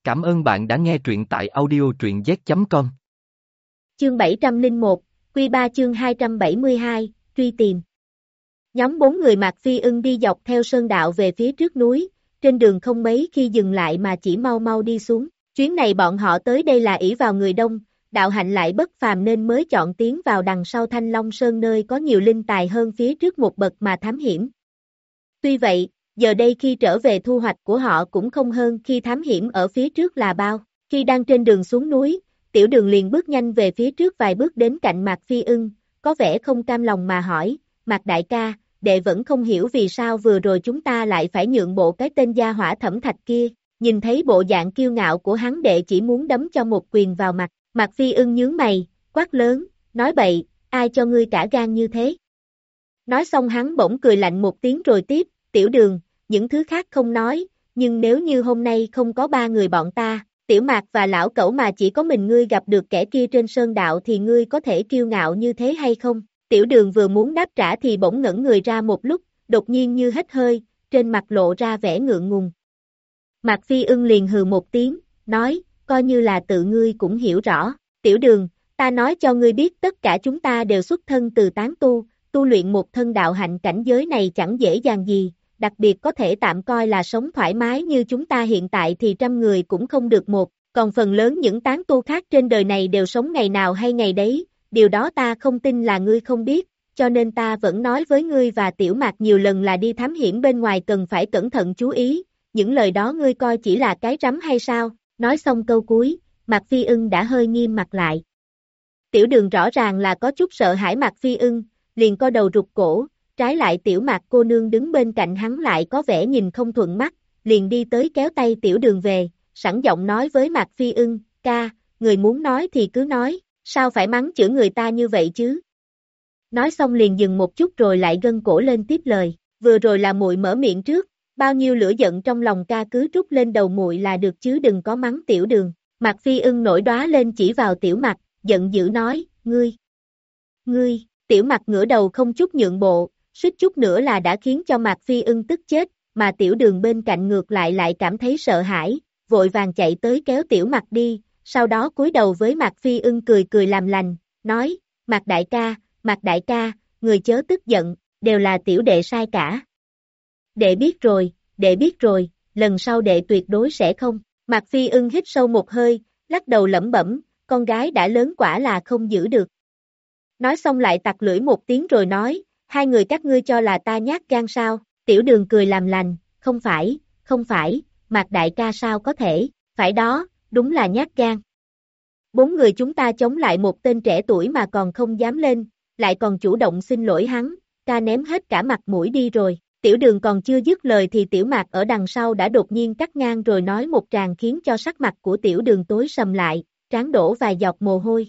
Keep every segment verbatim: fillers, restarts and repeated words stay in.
Cảm ơn bạn đã nghe truyện tại audio truyện z chấm com. Chương bảy trăm lẻ một, Quy ba chương hai trăm bảy mươi hai, truy tìm. Nhóm bốn người Mạc Phi Ưng đi dọc theo sơn đạo về phía trước núi, trên đường không mấy khi dừng lại mà chỉ mau mau đi xuống. Chuyến này bọn họ tới đây là ỷ vào người đông, đạo hạnh lại bất phàm nên mới chọn tiến vào đằng sau Thanh Long Sơn nơi có nhiều linh tài hơn phía trước một bậc mà thám hiểm. Tuy vậy, giờ đây khi trở về thu hoạch của họ cũng không hơn khi thám hiểm ở phía trước là bao. Khi đang trên đường xuống núi, Tiểu Đường liền bước nhanh về phía trước vài bước đến cạnh Mạc Phi Ưng, có vẻ không cam lòng mà hỏi, Mạc đại ca, đệ vẫn không hiểu vì sao vừa rồi chúng ta lại phải nhượng bộ cái tên gia hỏa Thẩm Thạch kia. Nhìn thấy bộ dạng kiêu ngạo của hắn, đệ chỉ muốn đấm cho một quyền vào mặt. Mạc Phi Ưng nhướng mày, quát lớn, nói bậy, ai cho ngươi cả gan như thế? Nói xong hắn bỗng cười lạnh một tiếng rồi tiếp, Tiểu Đường, những thứ khác không nói, nhưng nếu như hôm nay không có ba người bọn ta, Tiểu Mạc và lão cẩu mà chỉ có mình ngươi gặp được kẻ kia trên sơn đạo thì ngươi có thể kiêu ngạo như thế hay không? Tiểu Đường vừa muốn đáp trả thì bỗng ngẩn người ra một lúc, đột nhiên như hít hơi, trên mặt lộ ra vẻ ngượng ngùng. Mạc Phi Ưng liền hừ một tiếng, nói, coi như là tự ngươi cũng hiểu rõ, Tiểu Đường, ta nói cho ngươi biết tất cả chúng ta đều xuất thân từ tán tu, tu luyện một thân đạo hạnh cảnh giới này chẳng dễ dàng gì, đặc biệt có thể tạm coi là sống thoải mái như chúng ta hiện tại thì trăm người cũng không được một, còn phần lớn những tán tu khác trên đời này đều sống ngày nào hay ngày đấy, điều đó ta không tin là ngươi không biết, cho nên ta vẫn nói với ngươi và Tiểu Mạc nhiều lần là đi thám hiểm bên ngoài cần phải cẩn thận chú ý, những lời đó ngươi coi chỉ là cái rắm hay sao? Nói xong câu cuối, Mạc Phi Ưng đã hơi nghiêm mặt lại. Tiểu Đường rõ ràng là có chút sợ hãi Mạc Phi Ưng, liền co đầu rụt cổ, trái lại Tiểu Mạc cô nương đứng bên cạnh hắn lại có vẻ nhìn không thuận mắt, liền đi tới kéo tay Tiểu Đường về, sẵn giọng nói với Mạc Phi Ưng, ca, người muốn nói thì cứ nói, sao phải mắng chửi người ta như vậy chứ? Nói xong liền dừng một chút rồi lại gân cổ lên tiếp lời, vừa rồi là muội mở miệng trước, bao nhiêu lửa giận trong lòng ca cứ trút lên đầu muội là được chứ đừng có mắng Tiểu Đường. Mạc Phi Ưng nổi đóa lên chỉ vào Tiểu Mạc, giận dữ nói, ngươi, ngươi, Tiểu Mạc ngửa đầu không chút nhượng bộ, suýt chút nữa là đã khiến cho Mạc Phi Ưng tức chết, mà Tiểu Đường bên cạnh ngược lại lại cảm thấy sợ hãi, vội vàng chạy tới kéo Tiểu Mạc đi, sau đó cúi đầu với Mạc Phi Ưng cười cười làm lành, nói, Mạc đại ca, Mạc đại ca, người chớ tức giận, đều là tiểu đệ sai cả. Đệ biết rồi, đệ biết rồi, lần sau đệ tuyệt đối sẽ không. Mạc Phi Ưng hít sâu một hơi, lắc đầu lẩm bẩm, con gái đã lớn quả là không giữ được. Nói xong lại tặc lưỡi một tiếng rồi nói, hai người các ngươi cho là ta nhát gan sao? Tiểu Đường cười làm lành, không phải, không phải, Mạc đại ca sao có thể, phải đó, đúng là nhát gan. Bốn người chúng ta chống lại một tên trẻ tuổi mà còn không dám lên, lại còn chủ động xin lỗi hắn, ca ném hết cả mặt mũi đi rồi. Tiểu Đường còn chưa dứt lời thì Tiểu Mạc ở đằng sau đã đột nhiên cắt ngang rồi nói một tràng khiến cho sắc mặt của Tiểu Đường tối sầm lại, trán đổ vài giọt mồ hôi.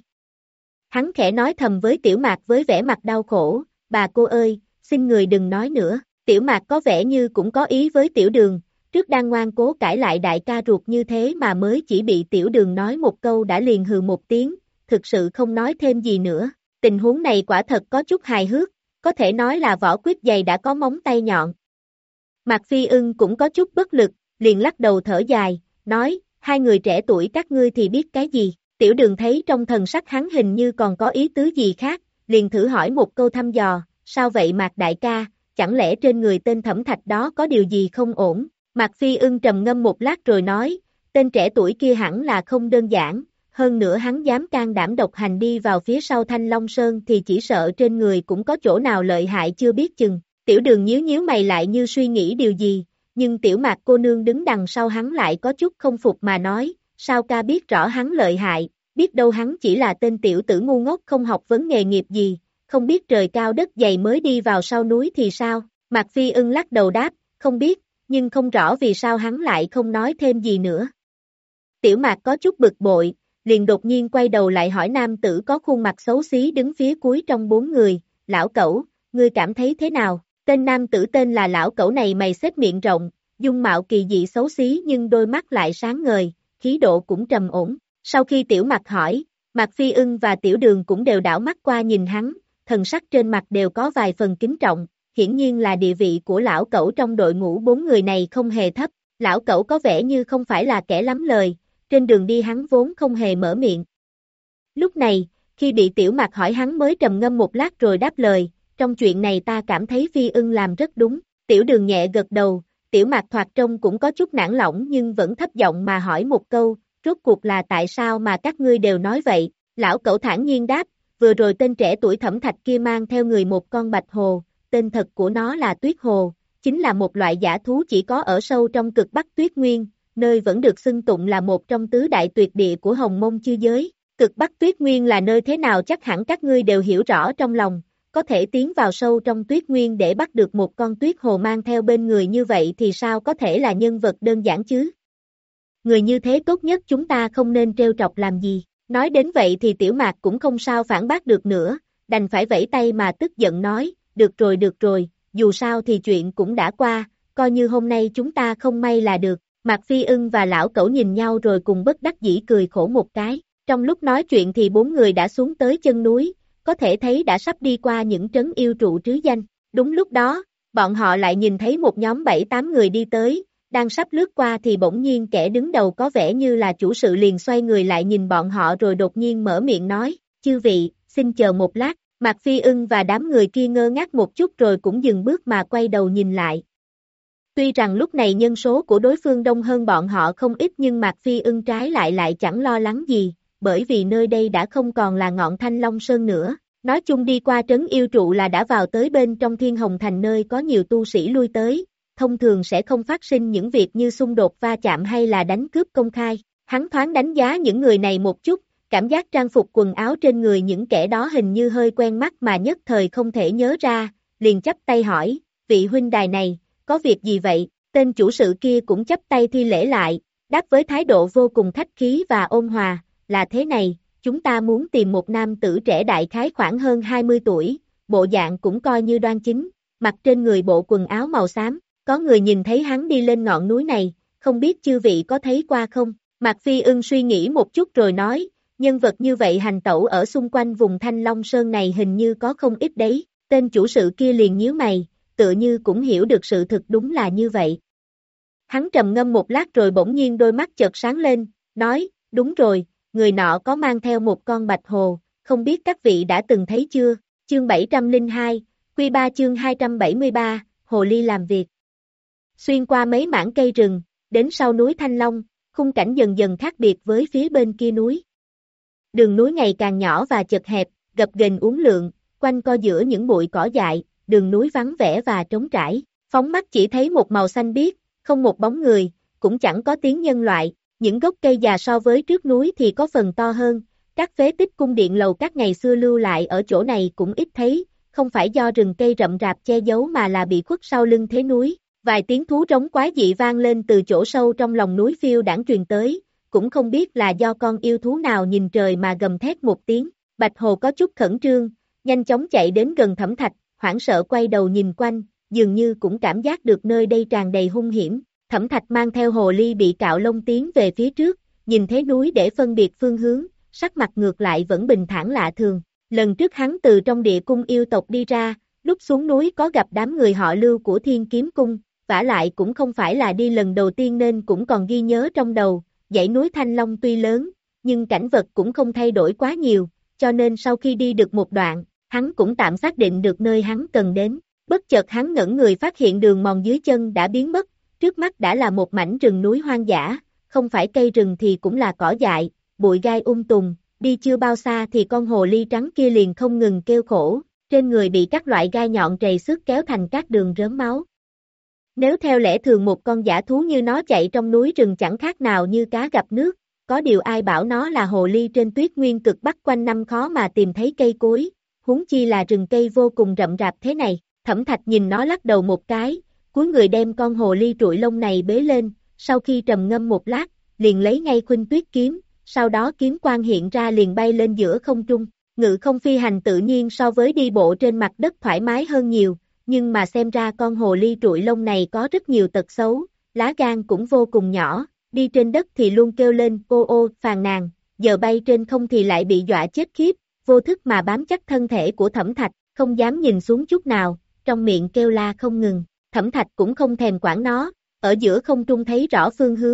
Hắn khẽ nói thầm với Tiểu Mạc với vẻ mặt đau khổ, bà cô ơi, xin người đừng nói nữa. Tiểu Mạc có vẻ như cũng có ý với Tiểu Đường, trước đang ngoan cố cãi lại đại ca ruột như thế mà mới chỉ bị Tiểu Đường nói một câu đã liền hừ một tiếng, thực sự không nói thêm gì nữa. Tình huống này quả thật có chút hài hước, có thể nói là vỏ quýt dày đã có móng tay nhọn. Mạc Phi Ưng cũng có chút bất lực, liền lắc đầu thở dài, nói, hai người trẻ tuổi các ngươi thì biết cái gì? Tiểu Đường thấy trong thần sắc hắn hình như còn có ý tứ gì khác, liền thử hỏi một câu thăm dò, sao vậy Mạc đại ca, chẳng lẽ trên người tên Thẩm Thạch đó có điều gì không ổn? Mạc Phi Ưng trầm ngâm một lát rồi nói, tên trẻ tuổi kia hẳn là không đơn giản, hơn nữa hắn dám can đảm độc hành đi vào phía sau Thanh Long Sơn thì chỉ sợ trên người cũng có chỗ nào lợi hại chưa biết chừng. Tiểu Đường nhíu nhíu mày lại như suy nghĩ điều gì, nhưng Tiểu Mạc cô nương đứng đằng sau hắn lại có chút không phục mà nói, sao ca biết rõ hắn lợi hại, biết đâu hắn chỉ là tên tiểu tử ngu ngốc không học vấn nghề nghiệp gì, không biết trời cao đất dày mới đi vào sau núi thì sao? Mạc Phi Ưng lắc đầu đáp, không biết, nhưng không rõ vì sao hắn lại không nói thêm gì nữa. Tiểu Mạc có chút bực bội, liền đột nhiên quay đầu lại hỏi nam tử có khuôn mặt xấu xí đứng phía cuối trong bốn người, lão cẩu, ngươi cảm thấy thế nào? Tên nam tử tên là lão cẩu này mày xếp miệng rộng, dung mạo kỳ dị xấu xí nhưng đôi mắt lại sáng ngời, khí độ cũng trầm ổn. Sau khi Tiểu Mạc hỏi, Mạc Phi Ưng và Tiểu Đường cũng đều đảo mắt qua nhìn hắn, thần sắc trên mặt đều có vài phần kính trọng, hiển nhiên là địa vị của lão cẩu trong đội ngũ bốn người này không hề thấp. Lão cẩu có vẻ như không phải là kẻ lắm lời, trên đường đi hắn vốn không hề mở miệng. Lúc này, khi bị Tiểu Mạc hỏi hắn mới trầm ngâm một lát rồi đáp lời, trong chuyện này ta cảm thấy Phi Ưng làm rất đúng. Tiểu Đường nhẹ gật đầu, Tiểu Mạc thoạt trông cũng có chút nản lòng nhưng vẫn thấp giọng mà hỏi một câu, rốt cuộc là tại sao mà các ngươi đều nói vậy? Lão Cẩu thản nhiên đáp, vừa rồi tên trẻ tuổi Thẩm Thạch kia mang theo người một con bạch hồ, tên thật của nó là Tuyết Hồ, chính là một loại dã thú chỉ có ở sâu trong cực Bắc Tuyết Nguyên, nơi vẫn được xưng tụng là một trong tứ đại tuyệt địa của Hồng Mông chư giới. Cực Bắc Tuyết Nguyên là nơi thế nào chắc hẳn các ngươi đều hiểu rõ trong lòng, có thể tiến vào sâu trong Tuyết Nguyên để bắt được một con Tuyết Hồ mang theo bên người như vậy thì sao có thể là nhân vật đơn giản chứ? Người như thế tốt nhất chúng ta không nên trêu chọc làm gì. Nói đến vậy thì Tiểu Mạc cũng không sao phản bác được nữa, đành phải vẫy tay mà tức giận nói, được rồi được rồi, dù sao thì chuyện cũng đã qua, coi như hôm nay chúng ta không may là được. Mạc Phi Ưng và Lão Cẩu nhìn nhau rồi cùng bất đắc dĩ cười khổ một cái. Trong lúc nói chuyện thì bốn người đã xuống tới chân núi, có thể thấy đã sắp đi qua những trấn yêu trụ trứ danh. Đúng lúc đó, bọn họ lại nhìn thấy một nhóm bảy tám người đi tới, đang sắp lướt qua thì bỗng nhiên kẻ đứng đầu có vẻ như là chủ sự liền xoay người lại nhìn bọn họ rồi đột nhiên mở miệng nói, chư vị, xin chờ một lát. Mạc Phi Ưng và đám người kia ngơ ngác một chút rồi cũng dừng bước mà quay đầu nhìn lại. Tuy rằng lúc này nhân số của đối phương đông hơn bọn họ không ít nhưng Mạc Phi Ưng trái lại lại chẳng lo lắng gì, bởi vì nơi đây đã không còn là ngọn Thanh Long Sơn nữa. Nói chung đi qua trấn yêu trụ là đã vào tới bên trong Thiên Hồng Thành nơi có nhiều tu sĩ lui tới, thông thường sẽ không phát sinh những việc như xung đột va chạm hay là đánh cướp công khai. Hắn thoáng đánh giá những người này một chút, cảm giác trang phục quần áo trên người những kẻ đó hình như hơi quen mắt mà nhất thời không thể nhớ ra, liền chắp tay hỏi, vị huynh đài này, có việc gì vậy? Tên chủ sự kia cũng chắp tay thi lễ lại, đáp với thái độ vô cùng khách khí và ôn hòa, là thế này, chúng ta muốn tìm một nam tử trẻ đại khái khoảng hơn hai mươi tuổi, bộ dạng cũng coi như đoan chính, mặc trên người bộ quần áo màu xám, có người nhìn thấy hắn đi lên ngọn núi này, không biết chư vị có thấy qua không? Mạc Phi Ưng suy nghĩ một chút rồi nói, nhân vật như vậy hành tẩu ở xung quanh vùng Thanh Long Sơn này hình như có không ít đấy, tên chủ sự kia liền nhíu mày, tựa như cũng hiểu được sự thực đúng là như vậy. Hắn trầm ngâm một lát rồi bỗng nhiên đôi mắt chợt sáng lên, nói, đúng rồi, người nọ có mang theo một con bạch hồ, không biết các vị đã từng thấy chưa? Chương bảy trăm lẻ hai, Quy ba chương hai trăm bảy mươi ba, Hồ Ly làm việc. Xuyên qua mấy mảng cây rừng, đến sau núi Thanh Long, khung cảnh dần dần khác biệt với phía bên kia núi. Đường núi ngày càng nhỏ và chật hẹp, gập ghềnh uốn lượn, quanh co giữa những bụi cỏ dại, đường núi vắng vẻ và trống trải, phóng mắt chỉ thấy một màu xanh biếc, không một bóng người, cũng chẳng có tiếng nhân loại, những gốc cây già so với trước núi thì có phần to hơn, các phế tích cung điện lầu các ngày xưa lưu lại ở chỗ này cũng ít thấy, không phải do rừng cây rậm rạp che giấu mà là bị khuất sau lưng thế núi. Vài tiếng thú trống quái dị vang lên từ chỗ sâu trong lòng núi phiêu đãng truyền tới, cũng không biết là do con yêu thú nào nhìn trời mà gầm thét một tiếng. Bạch Hồ có chút khẩn trương, nhanh chóng chạy đến gần Thẩm Thạch, hoảng sợ quay đầu nhìn quanh, dường như cũng cảm giác được nơi đây tràn đầy hung hiểm. Thẩm Thạch mang theo hồ ly bị cạo lông tiến về phía trước, nhìn thế núi để phân biệt phương hướng, sắc mặt ngược lại vẫn bình thản lạ thường. Lần trước hắn từ trong địa cung yêu tộc đi ra, lúc xuống núi có gặp đám người họ Lưu của Thiên Kiếm Cung, vả lại cũng không phải là đi lần đầu tiên nên cũng còn ghi nhớ trong đầu. Dãy núi Thanh Long tuy lớn, nhưng cảnh vật cũng không thay đổi quá nhiều, cho nên sau khi đi được một đoạn, hắn cũng tạm xác định được nơi hắn cần đến. Bất chợt hắn ngẩn người phát hiện đường mòn dưới chân đã biến mất, trước mắt đã là một mảnh rừng núi hoang dã, không phải cây rừng thì cũng là cỏ dại, bụi gai um tùm, đi chưa bao xa thì con hồ ly trắng kia liền không ngừng kêu khổ, trên người bị các loại gai nhọn trầy xước kéo thành các đường rớm máu. Nếu theo lẽ thường một con dã thú như nó chạy trong núi rừng chẳng khác nào như cá gặp nước, có điều ai bảo nó là hồ ly trên tuyết nguyên cực bắc quanh năm khó mà tìm thấy cây cối, huống chi là rừng cây vô cùng rậm rạp thế này. Thẩm Thạch nhìn nó lắc đầu một cái, cúi người đem con hồ ly trụi lông này bế lên, sau khi trầm ngâm một lát, liền lấy ngay khuynh tuyết kiếm, sau đó kiếm quang hiện ra liền bay lên giữa không trung. Ngự không phi hành tự nhiên so với đi bộ trên mặt đất thoải mái hơn nhiều, nhưng mà xem ra con hồ ly trụi lông này có rất nhiều tật xấu, lá gan cũng vô cùng nhỏ, đi trên đất thì luôn kêu lên ô ô phàn nàn, giờ bay trên không thì lại bị dọa chết khiếp, vô thức mà bám chắc thân thể của Thẩm Thạch, không dám nhìn xuống chút nào, trong miệng kêu la không ngừng. Thẩm Thạch cũng không thèm quản nó, ở giữa không trung thấy rõ phương hướng,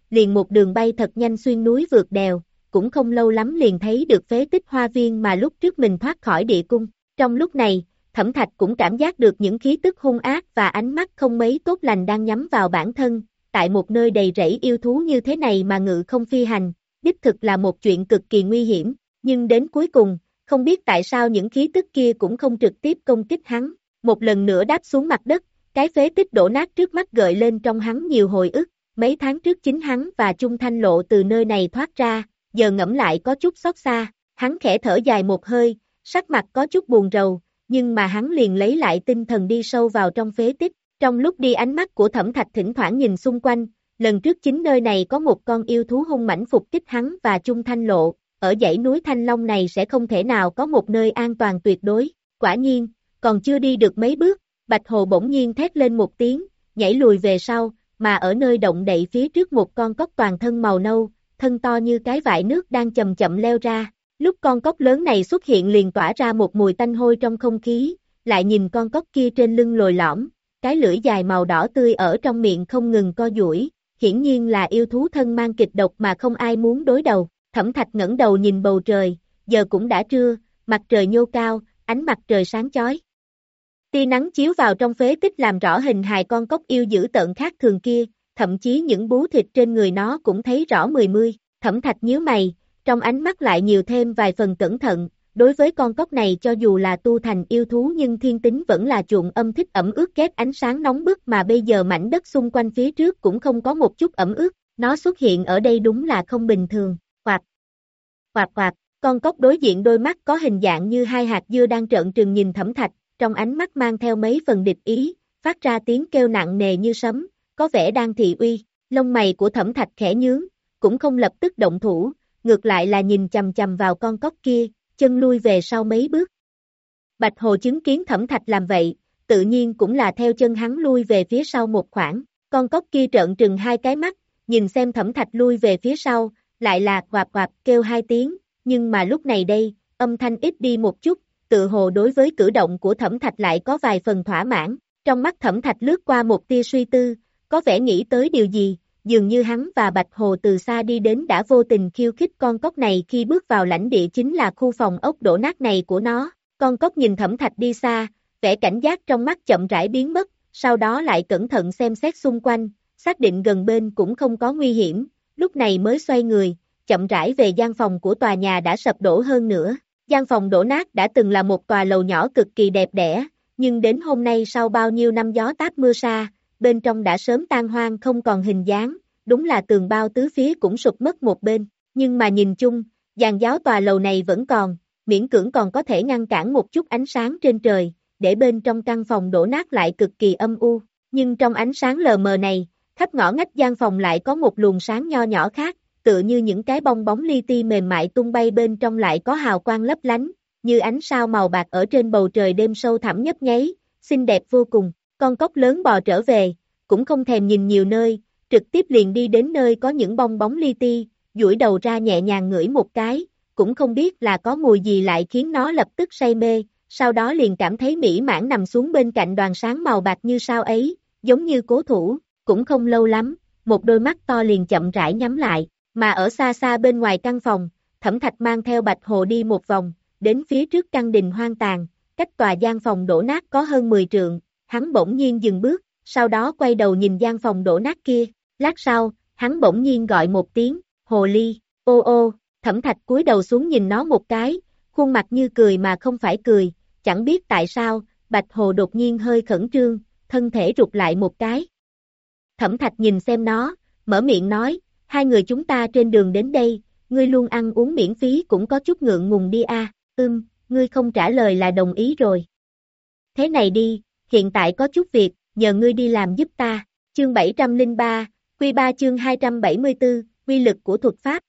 liền một đường bay thật nhanh xuyên núi vượt đèo, cũng không lâu lắm liền thấy được phế tích hoa viên mà lúc trước mình thoát khỏi địa cung. Trong lúc này, Thẩm Thạch cũng cảm giác được những khí tức hung ác và ánh mắt không mấy tốt lành đang nhắm vào bản thân, tại một nơi đầy rẫy yêu thú như thế này mà ngự không phi hành, đích thực là một chuyện cực kỳ nguy hiểm, nhưng đến cuối cùng, không biết tại sao những khí tức kia cũng không trực tiếp công kích hắn, một lần nữa đáp xuống mặt đất, cái phế tích đổ nát trước mắt gợi lên trong hắn nhiều hồi ức, mấy tháng trước chính hắn và Chung Thanh Lộ từ nơi này thoát ra, giờ ngẫm lại có chút xót xa, hắn khẽ thở dài một hơi, sắc mặt có chút buồn rầu, nhưng mà hắn liền lấy lại tinh thần đi sâu vào trong phế tích, trong lúc đi ánh mắt của Thẩm Thạch thỉnh thoảng nhìn xung quanh, lần trước chính nơi này có một con yêu thú hung mãnh phục kích hắn và Chung Thanh Lộ, ở dãy núi Thanh Long này sẽ không thể nào có một nơi an toàn tuyệt đối, quả nhiên, còn chưa đi được mấy bước, Bạch Hồ bỗng nhiên thét lên một tiếng, nhảy lùi về sau, mà ở nơi động đậy phía trước một con cóc toàn thân màu nâu, thân to như cái vại nước đang chậm chậm leo ra, lúc con cóc lớn này xuất hiện liền tỏa ra một mùi tanh hôi trong không khí, lại nhìn con cóc kia trên lưng lồi lõm, cái lưỡi dài màu đỏ tươi ở trong miệng không ngừng co duỗi, hiển nhiên là yêu thú thân mang kịch độc mà không ai muốn đối đầu. Thẩm Thạch ngẩng đầu nhìn bầu trời, giờ cũng đã trưa, mặt trời nhô cao, ánh mặt trời sáng chói. Tia nắng chiếu vào trong phế tích làm rõ hình hài con cóc yêu dữ tợn khác thường kia, thậm chí những bú thịt trên người nó cũng thấy rõ mười mươi. Thẩm Thạch nhíu mày, trong ánh mắt lại nhiều thêm vài phần cẩn thận, đối với con cóc này cho dù là tu thành yêu thú nhưng thiên tính vẫn là chuộng âm thích ẩm ướt ghét ánh sáng nóng bức mà bây giờ mảnh đất xung quanh phía trước cũng không có một chút ẩm ướt, nó xuất hiện ở đây đúng là không bình thường, hoặc, hoặc hoặc, con cóc đối diện đôi mắt có hình dạng như hai hạt dưa đang trợn trừng nhìn Thẩm Thạch, trong ánh mắt mang theo mấy phần địch ý, phát ra tiếng kêu nặng nề như sấm, có vẻ đang thị uy, lông mày của Thẩm Thạch khẽ nhướng, cũng không lập tức động thủ, ngược lại là nhìn chằm chằm vào con cóc kia, chân lui về sau mấy bước. Bạch Hồ chứng kiến Thẩm Thạch làm vậy, tự nhiên cũng là theo chân hắn lui về phía sau một khoảng, con cóc kia trợn trừng hai cái mắt, nhìn xem Thẩm Thạch lui về phía sau, lại là quạp quạp kêu hai tiếng, nhưng mà lúc này đây, âm thanh ít đi một chút, tự hồ đối với cử động của Thẩm Thạch lại có vài phần thỏa mãn, trong mắt Thẩm Thạch lướt qua một tia suy tư, có vẻ nghĩ tới điều gì, dường như hắn và Bạch Hồ từ xa đi đến đã vô tình khiêu khích con cóc này khi bước vào lãnh địa chính là khu phòng ốc đổ nát này của nó, con cóc nhìn Thẩm Thạch đi xa, vẻ cảnh giác trong mắt chậm rãi biến mất, sau đó lại cẩn thận xem xét xung quanh, xác định gần bên cũng không có nguy hiểm, lúc này mới xoay người, chậm rãi về gian phòng của tòa nhà đã sập đổ hơn nữa. Gian phòng đổ nát đã từng là một tòa lầu nhỏ cực kỳ đẹp đẽ, nhưng đến hôm nay sau bao nhiêu năm gió táp mưa sa, bên trong đã sớm tan hoang không còn hình dáng, đúng là tường bao tứ phía cũng sụp mất một bên, nhưng mà nhìn chung, giàn giáo tòa lầu này vẫn còn, miễn cưỡng còn có thể ngăn cản một chút ánh sáng trên trời, để bên trong căn phòng đổ nát lại cực kỳ âm u, nhưng trong ánh sáng lờ mờ này, khắp ngõ ngách gian phòng lại có một luồng sáng nho nhỏ khác, tựa như những cái bong bóng li ti mềm mại tung bay bên trong lại có hào quang lấp lánh, như ánh sao màu bạc ở trên bầu trời đêm sâu thẳm nhấp nháy, xinh đẹp vô cùng. Con cóc lớn bò trở về, cũng không thèm nhìn nhiều nơi, trực tiếp liền đi đến nơi có những bong bóng li ti, duỗi đầu ra nhẹ nhàng ngửi một cái, cũng không biết là có mùi gì lại khiến nó lập tức say mê, sau đó liền cảm thấy mỹ mãn nằm xuống bên cạnh đoàn sáng màu bạc như sao ấy, giống như cố thủ, cũng không lâu lắm, một đôi mắt to liền chậm rãi nhắm lại. Mà ở xa xa bên ngoài căn phòng, Thẩm Thạch mang theo Bạch Hồ đi một vòng, đến phía trước căn đình hoang tàn, cách tòa gian phòng đổ nát có hơn mười trượng, hắn bỗng nhiên dừng bước, sau đó quay đầu nhìn gian phòng đổ nát kia, lát sau, hắn bỗng nhiên gọi một tiếng, Hồ Ly, ô ô, Thẩm Thạch cúi đầu xuống nhìn nó một cái, khuôn mặt như cười mà không phải cười, chẳng biết tại sao, Bạch Hồ đột nhiên hơi khẩn trương, thân thể rụt lại một cái. Thẩm Thạch nhìn xem nó, mở miệng nói, hai người chúng ta trên đường đến đây, ngươi luôn ăn uống miễn phí cũng có chút ngượng ngùng đi a. À. Ưm, ngươi không trả lời là đồng ý rồi. Thế này đi, hiện tại có chút việc, nhờ ngươi đi làm giúp ta. Chương bảy trăm lẻ ba, Quy ba chương hai trăm bảy mươi tư, quy lực của thuật pháp.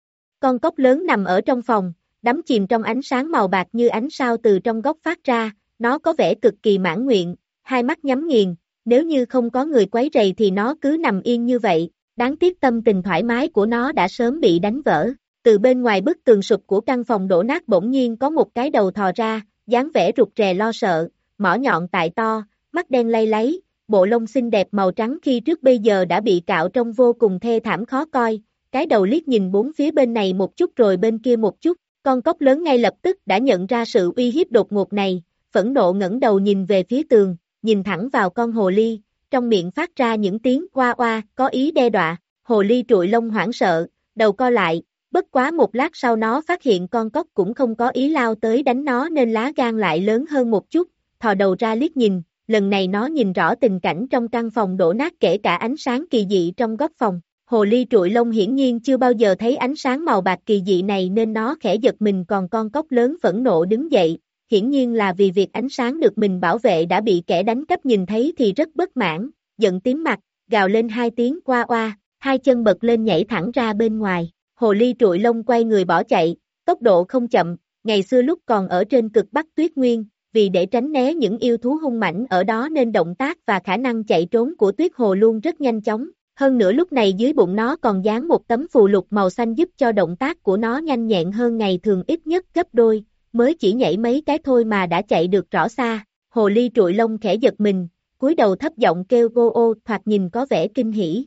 Con cóc lớn nằm ở trong phòng, đắm chìm trong ánh sáng màu bạc như ánh sao từ trong góc phát ra, nó có vẻ cực kỳ mãn nguyện, hai mắt nhắm nghiền, nếu như không có người quấy rầy thì nó cứ nằm yên như vậy. Đáng tiếc tâm tình thoải mái của nó đã sớm bị đánh vỡ. Từ bên ngoài bức tường sụp của căn phòng đổ nát bỗng nhiên có một cái đầu thò ra, dáng vẻ rụt rè lo sợ, mỏ nhọn tại to, mắt đen lay láy, bộ lông xinh đẹp màu trắng khi trước bây giờ đã bị cạo trông vô cùng thê thảm khó coi, cái đầu liếc nhìn bốn phía bên này một chút rồi bên kia một chút, con cóc lớn ngay lập tức đã nhận ra sự uy hiếp đột ngột này, phẫn nộ ngẩng đầu nhìn về phía tường, nhìn thẳng vào con hồ ly, trong miệng phát ra những tiếng oa oa, có ý đe dọa, hồ ly trụi lông hoảng sợ, đầu co lại, bất quá một lát sau nó phát hiện con cóc cũng không có ý lao tới đánh nó nên lá gan lại lớn hơn một chút, thò đầu ra liếc nhìn, lần này nó nhìn rõ tình cảnh trong căn phòng đổ nát kể cả ánh sáng kỳ dị trong góc phòng. Hồ ly trụi lông hiển nhiên chưa bao giờ thấy ánh sáng màu bạc kỳ dị này nên nó khẽ giật mình, còn con cóc lớn phẫn nộ đứng dậy, hiển nhiên là vì việc ánh sáng được mình bảo vệ đã bị kẻ đánh cắp nhìn thấy thì rất bất mãn, giận tím mặt, gào lên hai tiếng oa oa, hai chân bật lên nhảy thẳng ra bên ngoài. Hồ ly trụi lông quay người bỏ chạy, tốc độ không chậm, ngày xưa lúc còn ở trên cực Bắc Tuyết Nguyên, vì để tránh né những yêu thú hung mãnh ở đó nên động tác và khả năng chạy trốn của Tuyết Hồ luôn rất nhanh chóng. Hơn nữa lúc này dưới bụng nó còn dán một tấm phù lục màu xanh giúp cho động tác của nó nhanh nhẹn hơn ngày thường ít nhất gấp đôi, mới chỉ nhảy mấy cái thôi mà đã chạy được rõ xa. Hồ ly trụi lông khẽ giật mình, cúi đầu thấp giọng kêu gô ô, thoạt nhìn có vẻ kinh hỉ.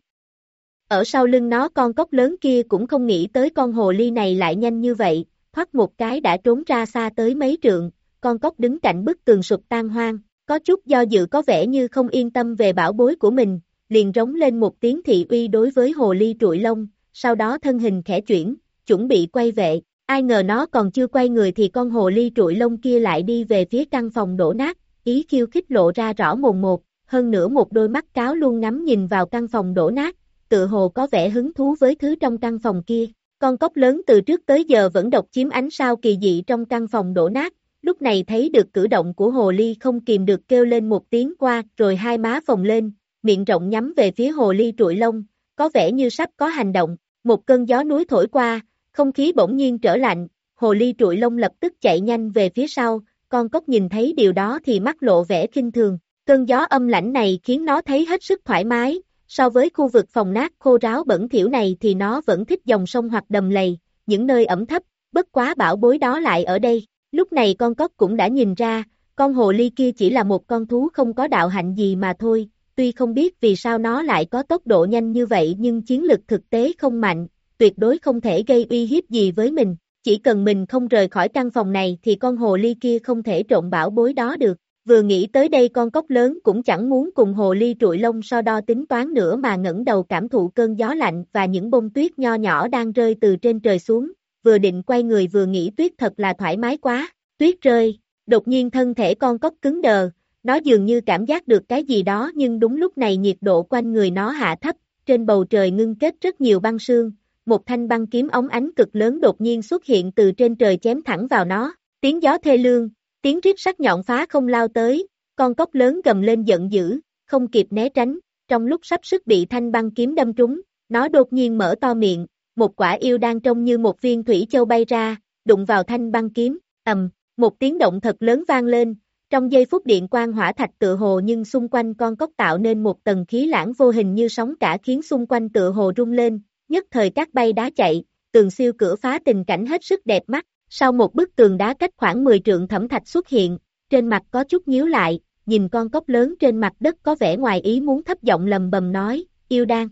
Ở sau lưng nó con cóc lớn kia cũng không nghĩ tới con hồ ly này lại nhanh như vậy, thoát một cái đã trốn ra xa tới mấy trượng, con cóc đứng cạnh bức tường sụp tan hoang, có chút do dự có vẻ như không yên tâm về bảo bối của mình, liền rống lên một tiếng thị uy đối với hồ ly trụi lông, sau đó thân hình khẽ chuyển, chuẩn bị quay về, ai ngờ nó còn chưa quay người thì con hồ ly trụi lông kia lại đi về phía căn phòng đổ nát, ý khiêu khích lộ ra rõ mồn một, hơn nữa một đôi mắt cáo luôn ngắm nhìn vào căn phòng đổ nát, tựa hồ có vẻ hứng thú với thứ trong căn phòng kia. Con cóc lớn từ trước tới giờ vẫn độc chiếm ánh sao kỳ dị trong căn phòng đổ nát, lúc này thấy được cử động của hồ ly không kìm được kêu lên một tiếng qua rồi hai má phồng lên, miệng rộng nhắm về phía hồ ly trụi lông, có vẻ như sắp có hành động. Một cơn gió núi thổi qua, không khí bỗng nhiên trở lạnh, hồ ly trụi lông lập tức chạy nhanh về phía sau, con cóc nhìn thấy điều đó thì mắt lộ vẻ khinh thường. Cơn gió âm lãnh này khiến nó thấy hết sức thoải mái, so với khu vực phòng nát khô ráo bẩn thỉu này thì nó vẫn thích dòng sông hoặc đầm lầy, những nơi ẩm thấp, bất quá bảo bối đó lại ở đây. Lúc này con cóc cũng đã nhìn ra, con hồ ly kia chỉ là một con thú không có đạo hạnh gì mà thôi, tuy không biết vì sao nó lại có tốc độ nhanh như vậy nhưng chiến lực thực tế không mạnh, tuyệt đối không thể gây uy hiếp gì với mình, chỉ cần mình không rời khỏi căn phòng này thì con hồ ly kia không thể trộn bảo bối đó được. Vừa nghĩ tới đây con cóc lớn cũng chẳng muốn cùng hồ ly trụi lông so đo tính toán nữa mà ngẩng đầu cảm thụ cơn gió lạnh và những bông tuyết nho nhỏ đang rơi từ trên trời xuống, vừa định quay người vừa nghĩ tuyết thật là thoải mái quá, tuyết rơi, đột nhiên thân thể con cóc cứng đờ, nó dường như cảm giác được cái gì đó nhưng đúng lúc này nhiệt độ quanh người nó hạ thấp, trên bầu trời ngưng kết rất nhiều băng sương, một thanh băng kiếm óng ánh cực lớn đột nhiên xuất hiện từ trên trời chém thẳng vào nó, tiếng gió thê lương. Tiếng rít sắc nhọn phá không lao tới, con cóc lớn gầm lên giận dữ, không kịp né tránh, trong lúc sắp sức bị thanh băng kiếm đâm trúng, nó đột nhiên mở to miệng, một quả yêu đang trông như một viên thủy châu bay ra, đụng vào thanh băng kiếm, ầm, một tiếng động thật lớn vang lên, trong giây phút điện quang hỏa thạch tựa hồ nhưng xung quanh con cóc tạo nên một tầng khí lãng vô hình như sóng cả khiến xung quanh tựa hồ rung lên, nhất thời cát bay đá chạy, tường siêu cửa phá tình cảnh hết sức đẹp mắt. Sau một bức tường đá cách khoảng mười trượng Thẩm Thạch xuất hiện, trên mặt có chút nhíu lại, nhìn con cóc lớn trên mặt đất có vẻ ngoài ý muốn thấp giọng lầm bầm nói, yêu đan.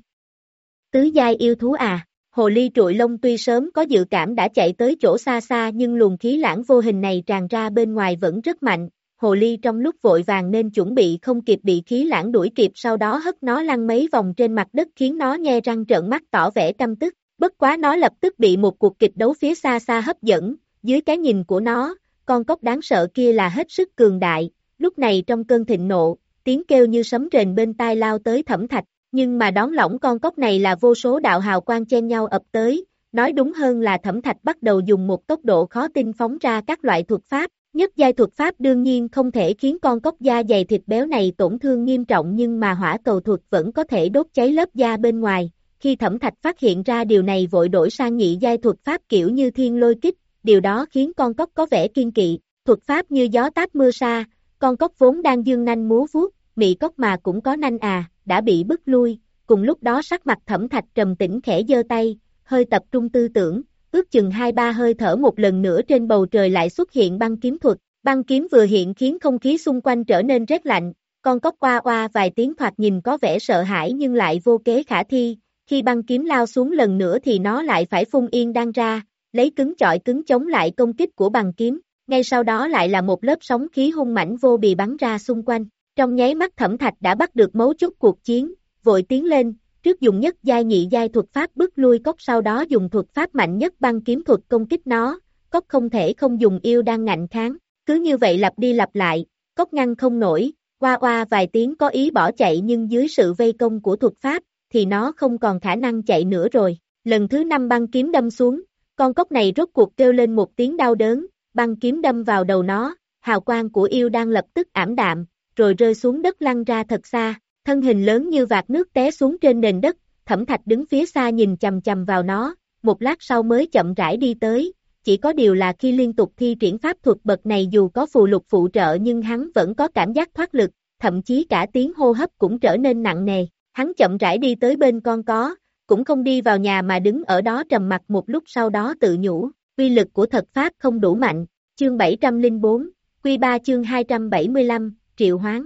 Tứ giai yêu thú à, hồ ly trụi lông tuy sớm có dự cảm đã chạy tới chỗ xa xa nhưng luồng khí lãng vô hình này tràn ra bên ngoài vẫn rất mạnh, hồ ly trong lúc vội vàng nên chuẩn bị không kịp bị khí lãng đuổi kịp sau đó hất nó lăn mấy vòng trên mặt đất khiến nó nhe răng trợn mắt tỏ vẻ căm tức, bất quá nó lập tức bị một cuộc kịch đấu phía xa xa hấp dẫn. Dưới cái nhìn của nó, con cóc đáng sợ kia là hết sức cường đại, lúc này trong cơn thịnh nộ, tiếng kêu như sấm rền bên tai lao tới Thẩm Thạch, nhưng mà đón lỏng con cóc này là vô số đạo hào quang chen nhau ập tới, nói đúng hơn là Thẩm Thạch bắt đầu dùng một tốc độ khó tin phóng ra các loại thuật pháp, nhất giai thuật pháp đương nhiên không thể khiến con cóc da dày thịt béo này tổn thương nghiêm trọng nhưng mà hỏa cầu thuật vẫn có thể đốt cháy lớp da bên ngoài, khi Thẩm Thạch phát hiện ra điều này vội đổi sang nhị giai thuật pháp kiểu như thiên lôi kích. Điều đó khiến con cóc có vẻ kiên kỵ, thuật pháp như gió táp mưa sa, con cóc vốn đang dương nanh múa vuốt, mị cóc mà cũng có nanh à, đã bị bức lui, cùng lúc đó sắc mặt Thẩm Thạch trầm tĩnh khẽ giơ tay, hơi tập trung tư tưởng, ước chừng hai ba hơi thở một lần nữa trên bầu trời lại xuất hiện băng kiếm thuật, băng kiếm vừa hiện khiến không khí xung quanh trở nên rét lạnh, Con cóc oa oa vài tiếng thoạt nhìn có vẻ sợ hãi nhưng lại vô kế khả thi, khi băng kiếm lao xuống lần nữa thì nó lại phải phun yên đan ra, lấy cứng chọi cứng chống lại công kích của bằng kiếm, ngay sau đó lại là một lớp sóng khí hung mãnh vô bì bắn ra xung quanh, trong nháy mắt Thẩm Thạch đã bắt được mấu chốt cuộc chiến, vội tiến lên, trước dùng nhất giai nhị giai thuật pháp bức lui cóc sau đó dùng thuật pháp mạnh nhất băng kiếm thuật công kích nó, cóc không thể không dùng yêu đan ngạnh kháng, cứ như vậy lặp đi lặp lại, cóc ngăn không nổi, oa oa vài tiếng có ý bỏ chạy nhưng dưới sự vây công của thuật pháp, thì nó không còn khả năng chạy nữa rồi, lần thứ năm băng kiếm đâm xuống, con cóc này rốt cuộc kêu lên một tiếng đau đớn, băng kiếm đâm vào đầu nó, hào quang của yêu đan lập tức ảm đạm, rồi rơi xuống đất lăn ra thật xa, thân hình lớn như vạt nước té xuống trên nền đất, Thẩm Thạch đứng phía xa nhìn chằm chằm vào nó, một lát sau mới chậm rãi đi tới, chỉ có điều là khi liên tục thi triển pháp thuật bậc này dù có phù lục phụ trợ nhưng hắn vẫn có cảm giác thoát lực, thậm chí cả tiếng hô hấp cũng trở nên nặng nề, hắn chậm rãi đi tới bên con có, cũng không đi vào nhà mà đứng ở đó trầm mặc một lúc sau đó tự nhủ, uy lực của thật pháp không đủ mạnh, chương bảy trăm lẻ bốn, quy ba chương hai trăm bảy mươi lăm, triệu hoán.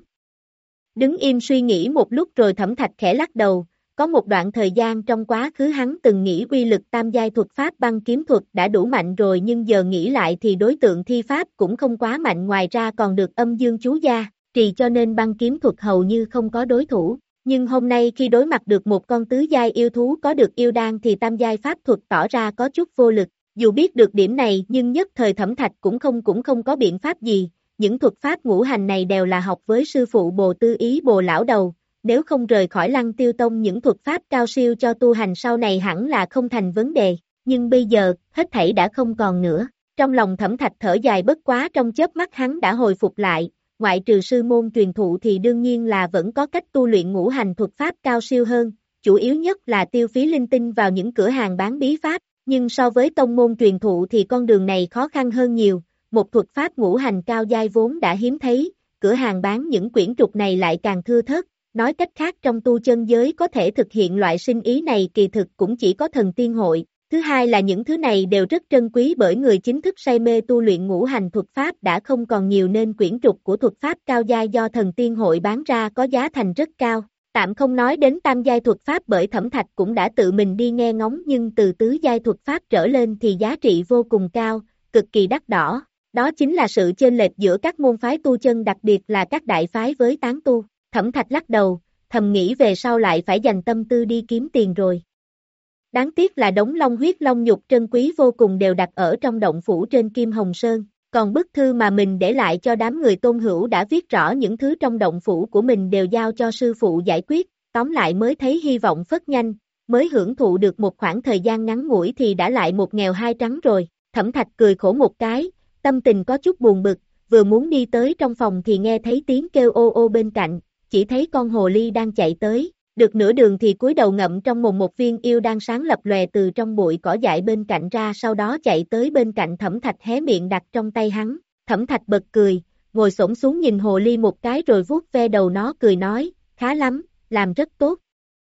Đứng im suy nghĩ một lúc rồi Thẩm Thạch khẽ lắc đầu, có một đoạn thời gian trong quá khứ hắn từng nghĩ uy lực tam giai thuật pháp băng kiếm thuật đã đủ mạnh rồi nhưng giờ nghĩ lại thì đối tượng thi pháp cũng không quá mạnh ngoài ra còn được âm dương chú gia, trì cho nên băng kiếm thuật hầu như không có đối thủ. Nhưng hôm nay khi đối mặt được một con tứ giai yêu thú có được yêu đan thì tam giai pháp thuật tỏ ra có chút vô lực, dù biết được điểm này nhưng nhất thời Thẩm Thạch cũng không cũng không có biện pháp gì, những thuật pháp ngũ hành này đều là học với sư phụ Bồ Tư Ý Bồ lão đầu, nếu không rời khỏi Lăng Tiêu Tông những thuật pháp cao siêu cho tu hành sau này hẳn là không thành vấn đề, nhưng bây giờ, hết thảy đã không còn nữa, trong lòng Thẩm Thạch thở dài bất quá trong chớp mắt hắn đã hồi phục lại. Ngoại trừ sư môn truyền thụ thì đương nhiên là vẫn có cách tu luyện ngũ hành thuật pháp cao siêu hơn, chủ yếu nhất là tiêu phí linh tinh vào những cửa hàng bán bí pháp, nhưng so với tông môn truyền thụ thì con đường này khó khăn hơn nhiều, một thuật pháp ngũ hành cao giai vốn đã hiếm thấy, cửa hàng bán những quyển trục này lại càng thưa thớt, nói cách khác trong tu chân giới có thể thực hiện loại sinh ý này kỳ thực cũng chỉ có thần tiên hội. Thứ hai là những thứ này đều rất trân quý bởi người chính thức say mê tu luyện ngũ hành thuật pháp đã không còn nhiều nên quyển trục của thuật pháp cao giai do thần tiên hội bán ra có giá thành rất cao. Tạm không nói đến tam giai thuật pháp bởi Thẩm Thạch cũng đã tự mình đi nghe ngóng nhưng từ tứ giai thuật pháp trở lên thì giá trị vô cùng cao, cực kỳ đắt đỏ. Đó chính là sự chênh lệch giữa các môn phái tu chân đặc biệt là các đại phái với tán tu. Thẩm Thạch lắc đầu, thầm nghĩ về sau lại phải dành tâm tư đi kiếm tiền rồi. Đáng tiếc là đống long huyết long nhục trân quý vô cùng đều đặt ở trong động phủ trên Kim Hồng Sơn, còn bức thư mà mình để lại cho đám người Tôn Hữu đã viết rõ những thứ trong động phủ của mình đều giao cho sư phụ giải quyết, tóm lại mới thấy hy vọng phất nhanh, mới hưởng thụ được một khoảng thời gian ngắn ngủi thì đã lại một nghèo hai trắng rồi, Thẩm Thạch cười khổ một cái, tâm tình có chút buồn bực, vừa muốn đi tới trong phòng thì nghe thấy tiếng kêu ô ô bên cạnh, chỉ thấy con hồ ly đang chạy tới. Được nửa đường thì cúi đầu ngậm trong mồm một viên yêu đang sáng lập lòe từ trong bụi cỏ dại bên cạnh ra sau đó chạy tới bên cạnh Thẩm Thạch hé miệng đặt trong tay hắn, Thẩm Thạch bật cười, ngồi xổm xuống nhìn hồ ly một cái rồi vuốt ve đầu nó cười nói, khá lắm, làm rất tốt.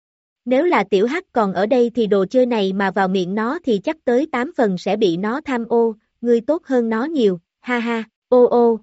Nếu là tiểu hắc còn ở đây thì đồ chơi này mà vào miệng nó thì chắc tới tám phần sẽ bị nó tham ô, ngươi tốt hơn nó nhiều, ha ha, ô ô.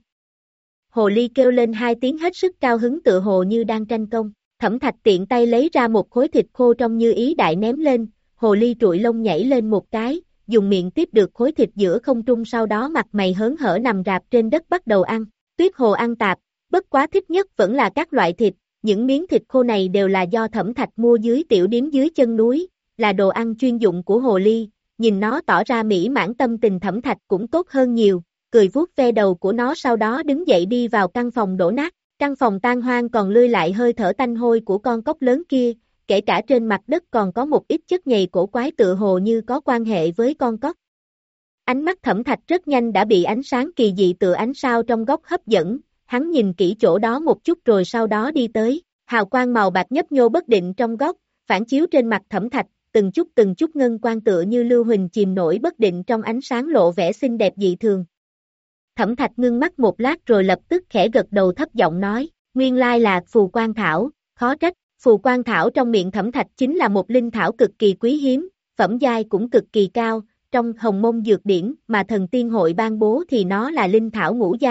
Hồ ly kêu lên hai tiếng hết sức cao hứng tựa hồ như đang tranh công. Thẩm Thạch tiện tay lấy ra một khối thịt khô trong như ý đại ném lên, hồ ly trụi lông nhảy lên một cái, dùng miệng tiếp được khối thịt giữa không trung sau đó mặt mày hớn hở nằm rạp trên đất bắt đầu ăn, Tuyết Hồ ăn tạp, bất quá thích nhất vẫn là các loại thịt, những miếng thịt khô này đều là do Thẩm Thạch mua dưới tiểu điếm dưới chân núi, là đồ ăn chuyên dụng của hồ ly, nhìn nó tỏ ra mỹ mãn tâm tình Thẩm Thạch cũng tốt hơn nhiều, cười vuốt ve đầu của nó sau đó đứng dậy đi vào căn phòng đổ nát. Căn phòng tan hoang còn lưu lại hơi thở tanh hôi của con cóc lớn kia, kể cả trên mặt đất còn có một ít chất nhầy cổ quái tựa hồ như có quan hệ với con cóc. Ánh mắt Thẩm Thạch rất nhanh đã bị ánh sáng kỳ dị tựa ánh sao trong góc hấp dẫn, hắn nhìn kỹ chỗ đó một chút rồi sau đó đi tới, hào quang màu bạc nhấp nhô bất định trong góc, phản chiếu trên mặt Thẩm Thạch, từng chút từng chút ngân quang tựa như lưu huỳnh chìm nổi bất định trong ánh sáng lộ vẻ xinh đẹp dị thường. Thẩm Thạch ngưng mắt một lát rồi lập tức khẽ gật đầu thấp giọng nói, nguyên lai là phù quan thảo, khó trách, phù quan thảo trong miệng Thẩm Thạch chính là một linh thảo cực kỳ quý hiếm, phẩm giai cũng cực kỳ cao, trong Hồng Mông Dược Điển mà thần tiên hội ban bố thì nó là linh thảo ngũ giai,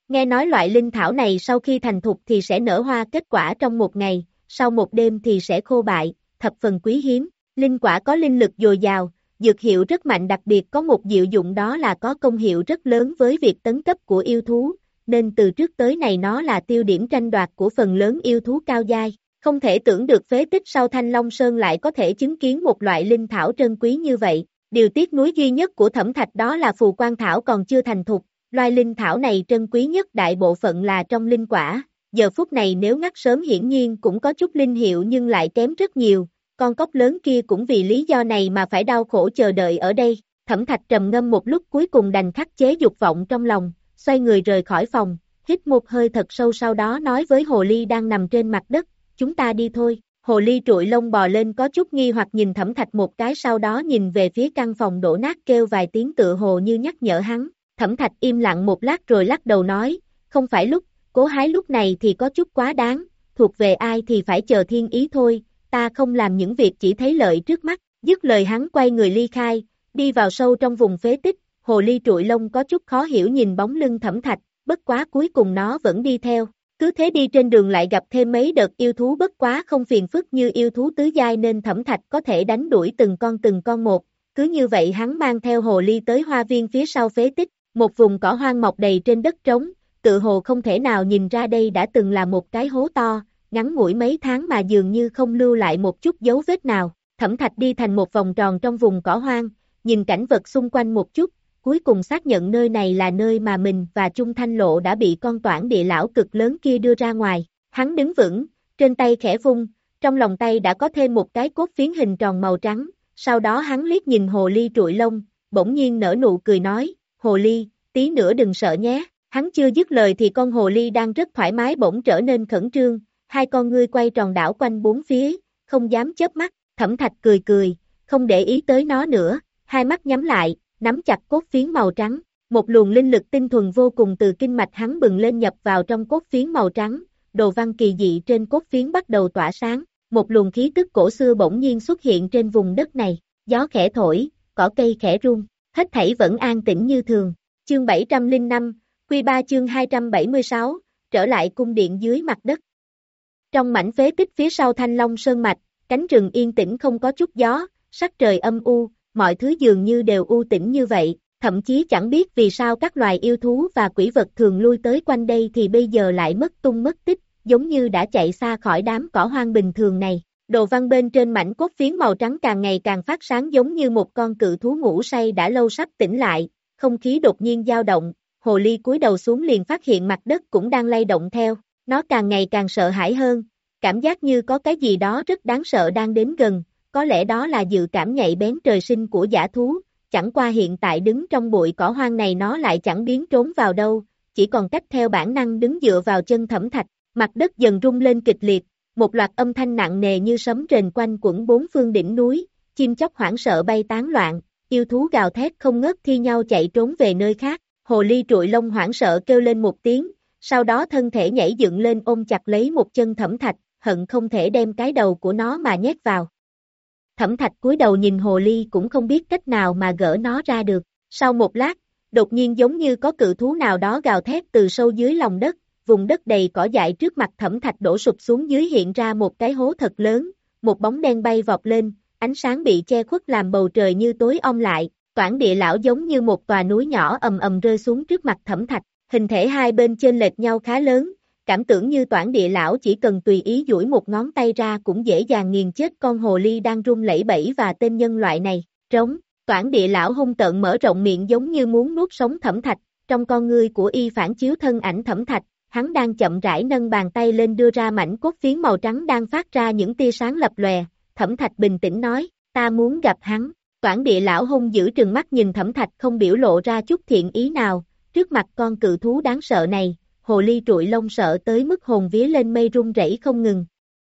Nghe nói loại linh thảo này sau khi thành thục thì sẽ nở hoa kết quả trong một ngày, sau một đêm thì sẽ khô bại, thập phần quý hiếm. Linh quả có linh lực dồi dào, dược hiệu rất mạnh, đặc biệt có một diệu dụng đó là có công hiệu rất lớn với việc tấn cấp của yêu thú, nên từ trước tới nay nó là tiêu điểm tranh đoạt của phần lớn yêu thú cao giai. Không thể tưởng được phế tích sau Thanh Long Sơn lại có thể chứng kiến một loại linh thảo trân quý như vậy. Điều tiếc nuối duy nhất của Thẩm Thạch đó là phù quan thảo còn chưa thành thục. Loài linh thảo này trân quý nhất đại bộ phận là trong linh quả. Giờ phút này nếu ngắt sớm hiển nhiên cũng có chút linh hiệu nhưng lại kém rất nhiều. Con cóc lớn kia cũng vì lý do này mà phải đau khổ chờ đợi ở đây. Thẩm Thạch trầm ngâm một lúc cuối cùng đành khắc chế dục vọng trong lòng, xoay người rời khỏi phòng, hít một hơi thật sâu sau đó nói với hồ ly đang nằm trên mặt đất, chúng ta đi thôi. Hồ ly trụi lông bò lên có chút nghi hoặc nhìn Thẩm Thạch một cái sau đó nhìn về phía căn phòng đổ nát kêu vài tiếng tựa hồ như nhắc nhở hắn. Thẩm Thạch im lặng một lát rồi lắc đầu nói, không phải lúc, cố hái lúc này thì có chút quá đáng, thuộc về ai thì phải chờ thiên ý thôi, ta không làm những việc chỉ thấy lợi trước mắt. Dứt lời hắn quay người ly khai, đi vào sâu trong vùng phế tích. Hồ ly trụi lông có chút khó hiểu nhìn bóng lưng Thẩm Thạch, bất quá cuối cùng nó vẫn đi theo. Cứ thế đi trên đường lại gặp thêm mấy đợt yêu thú, bất quá không phiền phức như yêu thú tứ giai nên Thẩm Thạch có thể đánh đuổi từng con từng con một. Cứ như vậy hắn mang theo hồ ly tới hoa viên phía sau phế tích, một vùng cỏ hoang mọc đầy trên đất trống, tự hồ không thể nào nhìn ra đây đã từng là một cái hố to, ngắn ngủi mấy tháng mà dường như không lưu lại một chút dấu vết nào. Thẩm Thạch đi thành một vòng tròn trong vùng cỏ hoang, nhìn cảnh vật xung quanh một chút, cuối cùng xác nhận nơi này là nơi mà mình và Chung Thanh Lộ đã bị con toản địa lão cực lớn kia đưa ra ngoài. Hắn đứng vững, trên tay khẽ vung, trong lòng tay đã có thêm một cái cốt phiến hình tròn màu trắng, sau đó hắn liếc nhìn hồ ly trụi lông, bỗng nhiên nở nụ cười nói, hồ ly, tí nữa đừng sợ nhé. Hắn chưa dứt lời thì con hồ ly đang rất thoải mái bỗng trở nên khẩn trương, hai con ngươi quay tròn đảo quanh bốn phía, không dám chớp mắt. Thẩm Thạch cười cười, không để ý tới nó nữa, hai mắt nhắm lại, nắm chặt cốt phiến màu trắng, một luồng linh lực tinh thuần vô cùng từ kinh mạch hắn bừng lên nhập vào trong cốt phiến màu trắng, đồ văn kỳ dị trên cốt phiến bắt đầu tỏa sáng, một luồng khí tức cổ xưa bỗng nhiên xuất hiện trên vùng đất này, gió khẽ thổi, cỏ cây khẽ rung, hết thảy vẫn an tĩnh như thường. Chương bảy trăm lẻ năm, Quy ba chương hai trăm bảy mươi sáu, trở lại cung điện dưới mặt đất. Trong mảnh phế tích phía sau Thanh Long Sơn mạch, cánh rừng yên tĩnh không có chút gió, sắc trời âm u, mọi thứ dường như đều u tĩnh như vậy, thậm chí chẳng biết vì sao các loài yêu thú và quỷ vật thường lui tới quanh đây thì bây giờ lại mất tung mất tích, giống như đã chạy xa khỏi đám cỏ hoang bình thường này. Đồ văn bên trên mảnh cốt phiến màu trắng càng ngày càng phát sáng giống như một con cự thú ngủ say đã lâu sắp tỉnh lại, không khí đột nhiên dao động, hồ ly cúi đầu xuống liền phát hiện mặt đất cũng đang lay động theo, nó càng ngày càng sợ hãi hơn, cảm giác như có cái gì đó rất đáng sợ đang đến gần. Có lẽ đó là dự cảm nhạy bén trời sinh của dã thú, chẳng qua hiện tại đứng trong bụi cỏ hoang này nó lại chẳng biến trốn vào đâu, chỉ còn cách theo bản năng đứng dựa vào chân Thẩm Thạch. Mặt đất dần rung lên kịch liệt, một loạt âm thanh nặng nề như sấm rền quanh quẩn bốn phương đỉnh núi, chim chóc hoảng sợ bay tán loạn, yêu thú gào thét không ngớt thi nhau chạy trốn về nơi khác. Hồ ly trụi lông hoảng sợ kêu lên một tiếng, sau đó thân thể nhảy dựng lên ôm chặt lấy một chân Thẩm Thạch, hận không thể đem cái đầu của nó mà nhét vào. Thẩm Thạch cúi đầu nhìn hồ ly cũng không biết cách nào mà gỡ nó ra được. Sau một lát, đột nhiên giống như có cự thú nào đó gào thét từ sâu dưới lòng đất, vùng đất đầy cỏ dại trước mặt Thẩm Thạch đổ sụp xuống dưới hiện ra một cái hố thật lớn, một bóng đen bay vọt lên, ánh sáng bị che khuất làm bầu trời như tối om lại, toản địa lão giống như một tòa núi nhỏ ầm ầm rơi xuống trước mặt Thẩm Thạch, hình thể hai bên chênh lệch nhau khá lớn. Cảm tưởng như toản địa lão chỉ cần tùy ý duỗi một ngón tay ra cũng dễ dàng nghiền chết con hồ ly đang run lẩy bẩy và tên nhân loại này. Trống, toản địa lão hung tợn mở rộng miệng giống như muốn nuốt sống Thẩm Thạch, trong con ngươi của y phản chiếu thân ảnh Thẩm Thạch, hắn đang chậm rãi nâng bàn tay lên đưa ra mảnh cốt phiến màu trắng đang phát ra những tia sáng lập lòe. Thẩm Thạch bình tĩnh nói, ta muốn gặp hắn. Toản địa lão hung dữ trừng mắt nhìn Thẩm Thạch không biểu lộ ra chút thiện ý nào, trước mặt con cự thú đáng sợ này. Hồ ly trụi lông sợ tới mức hồn vía lên mây run rẩy không ngừng.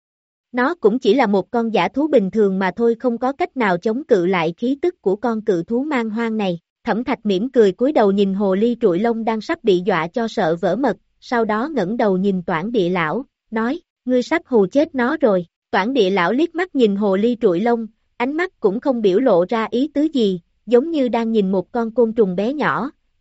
Nó cũng chỉ là một con dã thú bình thường mà thôi, không có cách nào chống cự lại khí tức của con cự thú man hoang này. Thẩm Thạch mỉm cười cúi đầu nhìn hồ ly trụi lông đang sắp bị dọa cho sợ vỡ mật, sau đó ngẩng đầu nhìn toản địa lão, nói, ngươi sắp hù chết nó rồi. Toản địa lão liếc mắt nhìn hồ ly trụi lông, ánh mắt cũng không biểu lộ ra ý tứ gì, giống như đang nhìn một con côn trùng bé nhỏ.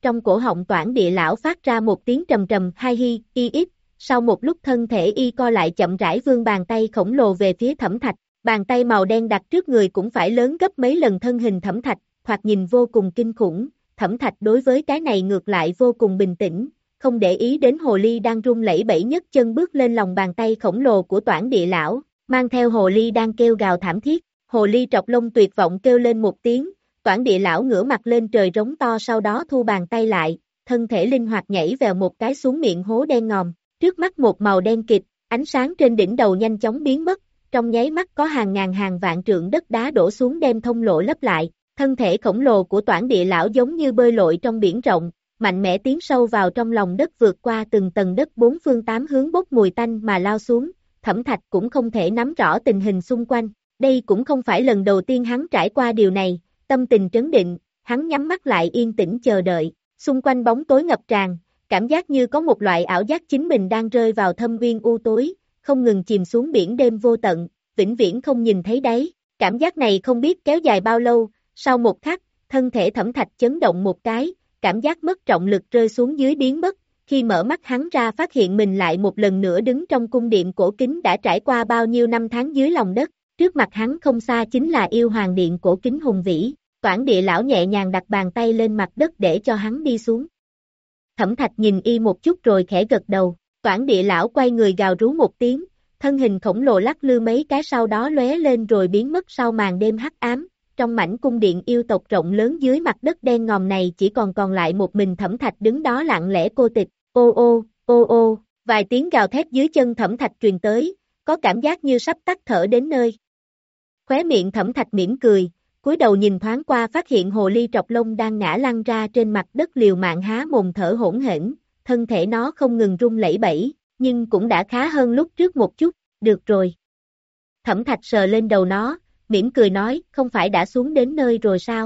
trong cổ họng Toản Địa lão phát ra một tiếng trầm trầm hai hi, y ít, sau một lúc thân thể y co lại chậm rãi vươn bàn tay khổng lồ về phía Thẩm Thạch, bàn tay màu đen đặt trước người cũng phải lớn gấp mấy lần thân hình Thẩm Thạch, thoạt nhìn vô cùng kinh khủng, Thẩm Thạch đối với cái này ngược lại vô cùng bình tĩnh, không để ý đến hồ ly đang run lẩy bẩy nhấc chân bước lên lòng bàn tay khổng lồ của Toản Địa lão, mang theo hồ ly đang kêu gào thảm thiết, hồ ly trọc lông tuyệt vọng kêu lên một tiếng, Toản Địa lão ngửa mặt lên trời rống to sau đó thu bàn tay lại, thân thể linh hoạt nhảy vèo một cái xuống miệng hố đen ngòm, trước mắt một màu đen kịt, ánh sáng trên đỉnh đầu nhanh chóng biến mất, trong nháy mắt có hàng ngàn hàng vạn trượng đất đá đổ xuống đem thông lộ lấp lại, thân thể khổng lồ của Toản Địa lão giống như bơi lội trong biển rộng, mạnh mẽ tiến sâu vào trong lòng đất vượt qua từng tầng đất bốn phương tám hướng bốc mùi tanh mà lao xuống, Thẩm Thạch cũng không thể nắm rõ tình hình xung quanh, đây cũng không phải lần đầu tiên hắn trải qua điều này, tâm tình trấn định, hắn nhắm mắt lại yên tĩnh chờ đợi, xung quanh bóng tối ngập tràn, cảm giác như có một loại ảo giác chính mình đang rơi vào thâm uyên u tối, không ngừng chìm xuống biển đêm vô tận, vĩnh viễn không nhìn thấy đáy, cảm giác này không biết kéo dài bao lâu, sau một khắc, thân thể Thẩm Thạch chấn động một cái, cảm giác mất trọng lực rơi xuống dưới biến mất, khi mở mắt hắn ra phát hiện mình lại một lần nữa đứng trong cung điện cổ kính đã trải qua bao nhiêu năm tháng dưới lòng đất, trước mặt hắn không xa chính là yêu hoàng điện cổ kính hùng vĩ, Toản Địa lão nhẹ nhàng đặt bàn tay lên mặt đất để cho hắn đi xuống. Thẩm Thạch nhìn y một chút rồi khẽ gật đầu, Toản Địa lão quay người gào rú một tiếng, thân hình khổng lồ lắc lư mấy cái sau đó lóe lên rồi biến mất sau màn đêm hắc ám. Trong mảnh cung điện yêu tộc rộng lớn dưới mặt đất đen ngòm này chỉ còn còn lại một mình Thẩm Thạch đứng đó lặng lẽ cô tịch, ô ô, ô ô, vài tiếng gào thét dưới chân Thẩm Thạch truyền tới, có cảm giác như sắp tắt thở đến nơi. Khóe miệng Thẩm Thạch mỉm cười, cúi đầu nhìn thoáng qua phát hiện hồ ly trọc lông đang ngã lăn ra trên mặt đất liều mạng há mồm thở hỗn hển, thân thể nó không ngừng run lẩy bẩy, nhưng cũng đã khá hơn lúc trước một chút, được rồi. Thẩm Thạch sờ lên đầu nó, mỉm cười nói, không phải đã xuống đến nơi rồi sao?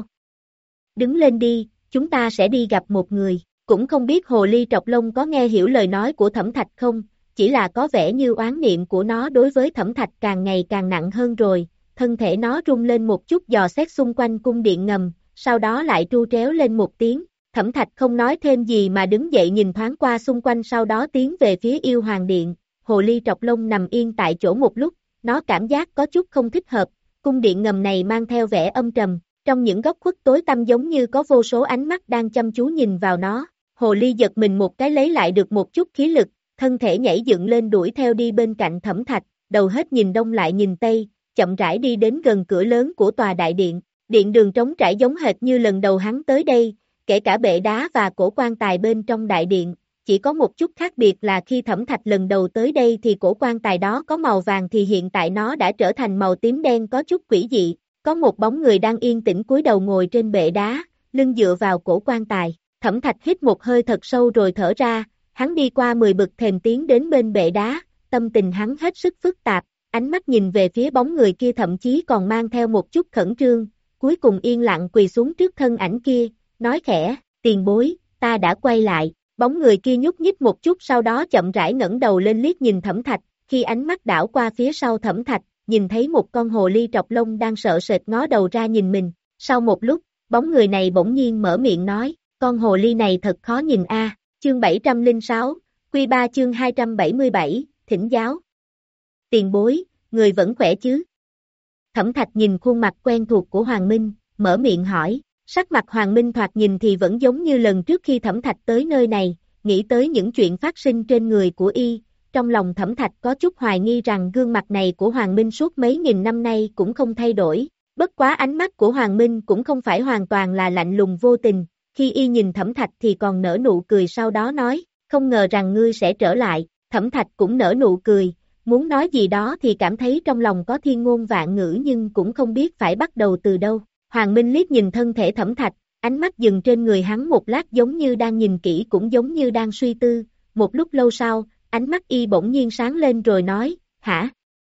Đứng lên đi, chúng ta sẽ đi gặp một người, cũng không biết hồ ly trọc lông có nghe hiểu lời nói của Thẩm Thạch không, chỉ là có vẻ như oán niệm của nó đối với Thẩm Thạch càng ngày càng nặng hơn rồi, thân thể nó rung lên một chút dò xét xung quanh cung điện ngầm, sau đó lại tru tréo lên một tiếng, Thẩm Thạch không nói thêm gì mà đứng dậy nhìn thoáng qua xung quanh sau đó tiến về phía yêu hoàng điện, hồ ly trọc lông nằm yên tại chỗ một lúc, nó cảm giác có chút không thích hợp. Cung điện ngầm này mang theo vẻ âm trầm, trong những góc khuất tối tăm giống như có vô số ánh mắt đang chăm chú nhìn vào nó. Hồ ly giật mình một cái lấy lại được một chút khí lực, thân thể nhảy dựng lên đuổi theo đi bên cạnh Thẩm Thạch, đầu hết nhìn đông lại nhìn tây, chậm rãi đi đến gần cửa lớn của tòa đại điện. Điện đường trống trải giống hệt như lần đầu hắn tới đây, kể cả bệ đá và cổ quan tài bên trong đại điện. Chỉ có một chút khác biệt là khi Thẩm Thạch lần đầu tới đây thì cổ quan tài đó có màu vàng thì hiện tại nó đã trở thành màu tím đen có chút quỷ dị, có một bóng người đang yên tĩnh cúi đầu ngồi trên bệ đá, lưng dựa vào cổ quan tài. Thẩm Thạch hít một hơi thật sâu rồi thở ra, hắn đi qua mười bậc thềm tiến đến bên bệ đá, tâm tình hắn hết sức phức tạp, ánh mắt nhìn về phía bóng người kia thậm chí còn mang theo một chút khẩn trương, cuối cùng yên lặng quỳ xuống trước thân ảnh kia, nói khẽ, tiền bối, ta đã quay lại. Bóng người kia nhúc nhích một chút sau đó chậm rãi ngẩng đầu lên liếc nhìn Thẩm Thạch, khi ánh mắt đảo qua phía sau Thẩm Thạch, nhìn thấy một con hồ ly trọc lông đang sợ sệt ngó đầu ra nhìn mình, sau một lúc, bóng người này bỗng nhiên mở miệng nói, con hồ ly này thật khó nhìn a. Chương bảy trăm lẻ sáu, Quy ba chương hai trăm bảy mươi bảy, thỉnh giáo. Tiền bối, người vẫn khỏe chứ? Thẩm Thạch nhìn khuôn mặt quen thuộc của Hoàng Minh, mở miệng hỏi. Sắc mặt Hoàng Minh thoạt nhìn thì vẫn giống như lần trước khi Thẩm Thạch tới nơi này, nghĩ tới những chuyện phát sinh trên người của y, trong lòng Thẩm Thạch có chút hoài nghi rằng gương mặt này của Hoàng Minh suốt mấy nghìn năm nay cũng không thay đổi, bất quá ánh mắt của Hoàng Minh cũng không phải hoàn toàn là lạnh lùng vô tình, khi y nhìn Thẩm Thạch thì còn nở nụ cười sau đó nói, không ngờ rằng ngươi sẽ trở lại, Thẩm Thạch cũng nở nụ cười, muốn nói gì đó thì cảm thấy trong lòng có thiên ngôn vạn ngữ nhưng cũng không biết phải bắt đầu từ đâu. Hoàng Minh liếc nhìn thân thể Thẩm Thạch, ánh mắt dừng trên người hắn một lát giống như đang nhìn kỹ cũng giống như đang suy tư, một lúc lâu sau, ánh mắt y bỗng nhiên sáng lên rồi nói, hả?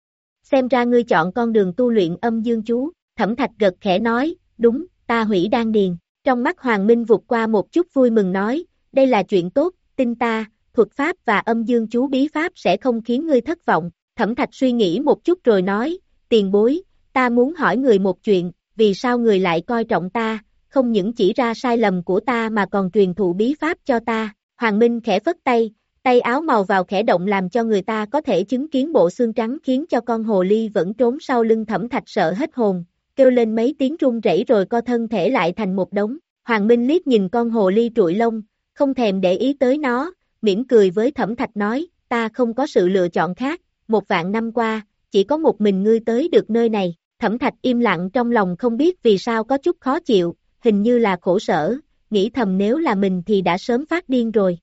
Xem ra ngươi chọn con đường tu luyện âm dương chú, Thẩm Thạch gật khẽ nói, đúng, ta hủy đan điền, trong mắt Hoàng Minh vụt qua một chút vui mừng nói, đây là chuyện tốt, tin ta, thuật pháp và âm dương chú bí pháp sẽ không khiến ngươi thất vọng, Thẩm Thạch suy nghĩ một chút rồi nói, tiền bối, ta muốn hỏi người một chuyện, vì sao người lại coi trọng ta, không những chỉ ra sai lầm của ta mà còn truyền thụ bí pháp cho ta. Hoàng Minh khẽ phất tay, tay áo màu vào khẽ động làm cho người ta có thể chứng kiến bộ xương trắng khiến cho con hồ ly vẫn trốn sau lưng Thẩm Thạch sợ hết hồn, kêu lên mấy tiếng run rẩy rồi co thân thể lại thành một đống. Hoàng Minh liếc nhìn con hồ ly trụi lông, không thèm để ý tới nó, mỉm cười với Thẩm Thạch nói, ta không có sự lựa chọn khác, một vạn năm qua, chỉ có một mình ngươi tới được nơi này. Thẩm Thạch im lặng trong lòng không biết vì sao có chút khó chịu, hình như là khổ sở, nghĩ thầm nếu là mình thì đã sớm phát điên rồi.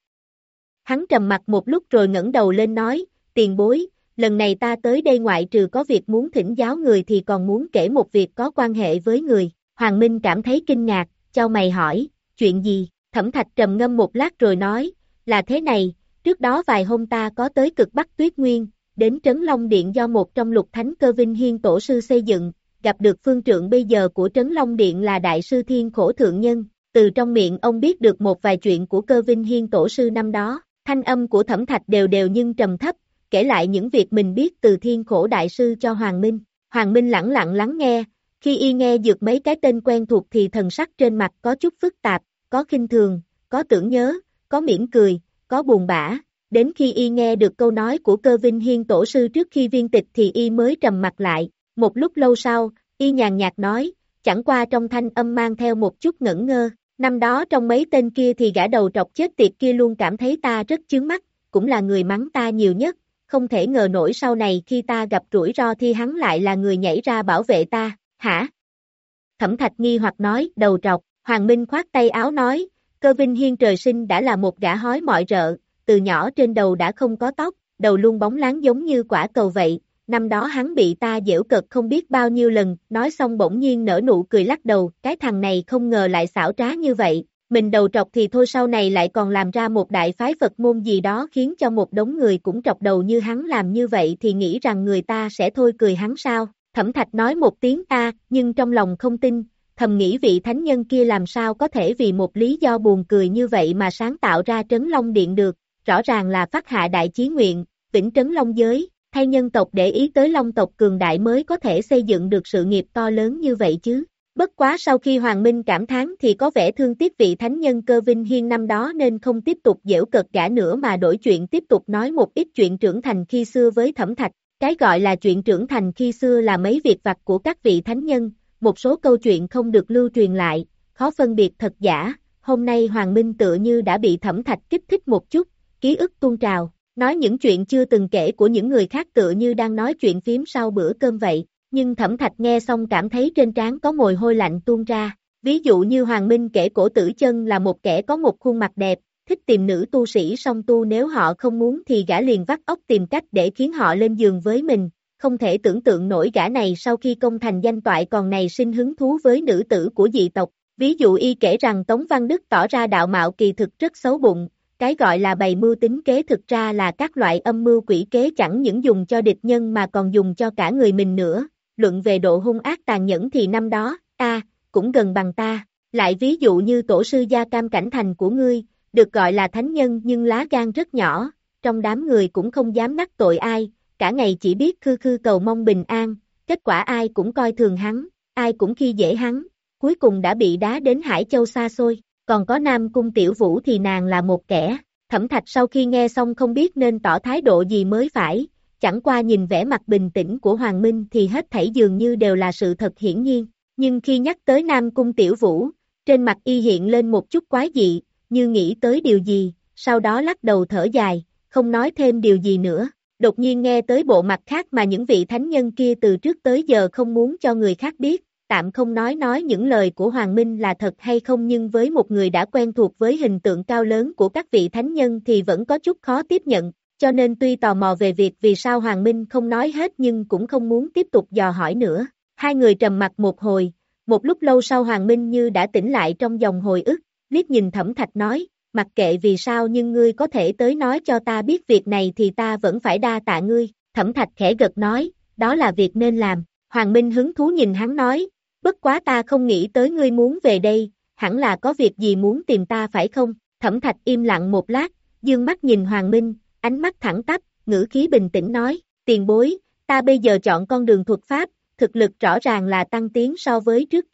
Hắn trầm mặt một lúc rồi ngẩng đầu lên nói, tiền bối, lần này ta tới đây ngoại trừ có việc muốn thỉnh giáo người thì còn muốn kể một việc có quan hệ với người. Hoàng Minh cảm thấy kinh ngạc, chau mày hỏi, chuyện gì? Thẩm Thạch trầm ngâm một lát rồi nói, là thế này, trước đó vài hôm ta có tới cực Bắc Tuyết Nguyên, đến Trấn Long Điện do một trong lục thánh Cơ Vinh Hiên tổ sư xây dựng, gặp được phương trượng bây giờ của Trấn Long Điện là Đại sư Thiên Khổ Thượng Nhân, từ trong miệng ông biết được một vài chuyện của Cơ Vinh Hiên tổ sư năm đó. Thanh âm của Thẩm Thạch đều đều nhưng trầm thấp, kể lại những việc mình biết từ Thiên Khổ Đại sư cho Hoàng Minh. Hoàng Minh lẳng lặng lắng nghe, khi y nghe dược mấy cái tên quen thuộc thì thần sắc trên mặt có chút phức tạp, có khinh thường, có tưởng nhớ, có mỉm cười, có buồn bã. Đến khi y nghe được câu nói của Cơ Vinh Hiên tổ sư trước khi viên tịch thì y mới trầm mặt lại. Một lúc lâu sau, y nhàn nhạt nói, chẳng qua trong thanh âm mang theo một chút ngẩn ngơ. Năm đó trong mấy tên kia thì gã đầu trọc chết tiệt kia luôn cảm thấy ta rất chướng mắt, cũng là người mắng ta nhiều nhất, không thể ngờ nổi sau này khi ta gặp rủi ro thì hắn lại là người nhảy ra bảo vệ ta, hả? Thẩm Thạch nghi hoặc nói, đầu trọc. Hoàng Minh khoát tay áo nói, Cơ Vinh Hiên trời sinh đã là một gã hói mọi rợ, từ nhỏ trên đầu đã không có tóc, đầu luôn bóng láng giống như quả cầu vậy, năm đó hắn bị ta giễu cợt không biết bao nhiêu lần, nói xong bỗng nhiên nở nụ cười lắc đầu, cái thằng này không ngờ lại xảo trá như vậy, mình đầu trọc thì thôi sau này lại còn làm ra một đại phái Phật môn gì đó khiến cho một đống người cũng trọc đầu như hắn làm như vậy thì nghĩ rằng người ta sẽ thôi cười hắn sao. Thẩm Thạch nói một tiếng ta, nhưng trong lòng không tin, thầm nghĩ vị thánh nhân kia làm sao có thể vì một lý do buồn cười như vậy mà sáng tạo ra Trấn Long Điện được, rõ ràng là phát hạ đại chí nguyện, vĩnh trấn Long giới, thay nhân tộc để ý tới Long tộc cường đại mới có thể xây dựng được sự nghiệp to lớn như vậy chứ. Bất quá sau khi Hoàng Minh cảm thán thì có vẻ thương tiếc vị thánh nhân Cơ Vinh Hiên năm đó nên không tiếp tục giễu cợt gã nữa mà đổi chuyện tiếp tục nói một ít chuyện trưởng thành khi xưa với Thẩm Thạch. Cái gọi là chuyện trưởng thành khi xưa là mấy việc vặt của các vị thánh nhân, một số câu chuyện không được lưu truyền lại, khó phân biệt thật giả. Hôm nay Hoàng Minh tựa như đã bị Thẩm Thạch kích thích một chút, ký ức tuôn trào, nói những chuyện chưa từng kể của những người khác tựa như đang nói chuyện phím sau bữa cơm vậy. Nhưng Thẩm Thạch nghe xong cảm thấy trên trán có mồ hôi lạnh tuôn ra. Ví dụ như Hoàng Minh kể Cổ Tử Chân là một kẻ có một khuôn mặt đẹp, thích tìm nữ tu sĩ song tu, nếu họ không muốn thì gã liền vắt óc tìm cách để khiến họ lên giường với mình. Không thể tưởng tượng nổi gã này sau khi công thành danh toại còn này sinh hứng thú với nữ tử của dị tộc. Ví dụ y kể rằng Tống Văn Đức tỏ ra đạo mạo kỳ thực rất xấu bụng, cái gọi là bày mưu tính kế thực ra là các loại âm mưu quỷ kế chẳng những dùng cho địch nhân mà còn dùng cho cả người mình nữa. Luận về độ hung ác tàn nhẫn thì năm đó, a cũng gần bằng ta. Lại ví dụ như tổ sư Gia Cam Cảnh Thành của ngươi, được gọi là thánh nhân nhưng lá gan rất nhỏ, trong đám người cũng không dám đắc tội ai, cả ngày chỉ biết khư khư cầu mong bình an, kết quả ai cũng coi thường hắn, ai cũng khi dễ hắn, cuối cùng đã bị đá đến Hải Châu xa xôi. Còn có Nam Cung Tiểu Vũ thì nàng là một kẻ. Thẩm Thạch sau khi nghe xong không biết nên tỏ thái độ gì mới phải, chẳng qua nhìn vẻ mặt bình tĩnh của Hoàng Minh thì hết thảy dường như đều là sự thật hiển nhiên, nhưng khi nhắc tới Nam Cung Tiểu Vũ, trên mặt y hiện lên một chút quái dị, như nghĩ tới điều gì, sau đó lắc đầu thở dài, không nói thêm điều gì nữa. Đột nhiên nghe tới bộ mặt khác mà những vị thánh nhân kia từ trước tới giờ không muốn cho người khác biết, tạm không nói nói những lời của Hoàng Minh là thật hay không, nhưng với một người đã quen thuộc với hình tượng cao lớn của các vị thánh nhân thì vẫn có chút khó tiếp nhận, cho nên tuy tò mò về việc vì sao Hoàng Minh không nói hết nhưng cũng không muốn tiếp tục dò hỏi nữa. Hai người trầm mặc một hồi, một lúc lâu sau Hoàng Minh như đã tỉnh lại trong dòng hồi ức, liếc nhìn Thẩm Thạch nói, mặc kệ vì sao nhưng ngươi có thể tới nói cho ta biết việc này thì ta vẫn phải đa tạ ngươi. Thẩm Thạch khẽ gật nói, đó là việc nên làm. Hoàng Minh hứng thú nhìn hắn nói, bất quá ta không nghĩ tới ngươi muốn về đây, hẳn là có việc gì muốn tìm ta phải không? Thẩm Thạch im lặng một lát, dương mắt nhìn Hoàng Minh, ánh mắt thẳng tắp, ngữ khí bình tĩnh nói, tiền bối, ta bây giờ chọn con đường thuật pháp, thực lực rõ ràng là tăng tiến so với trước kia,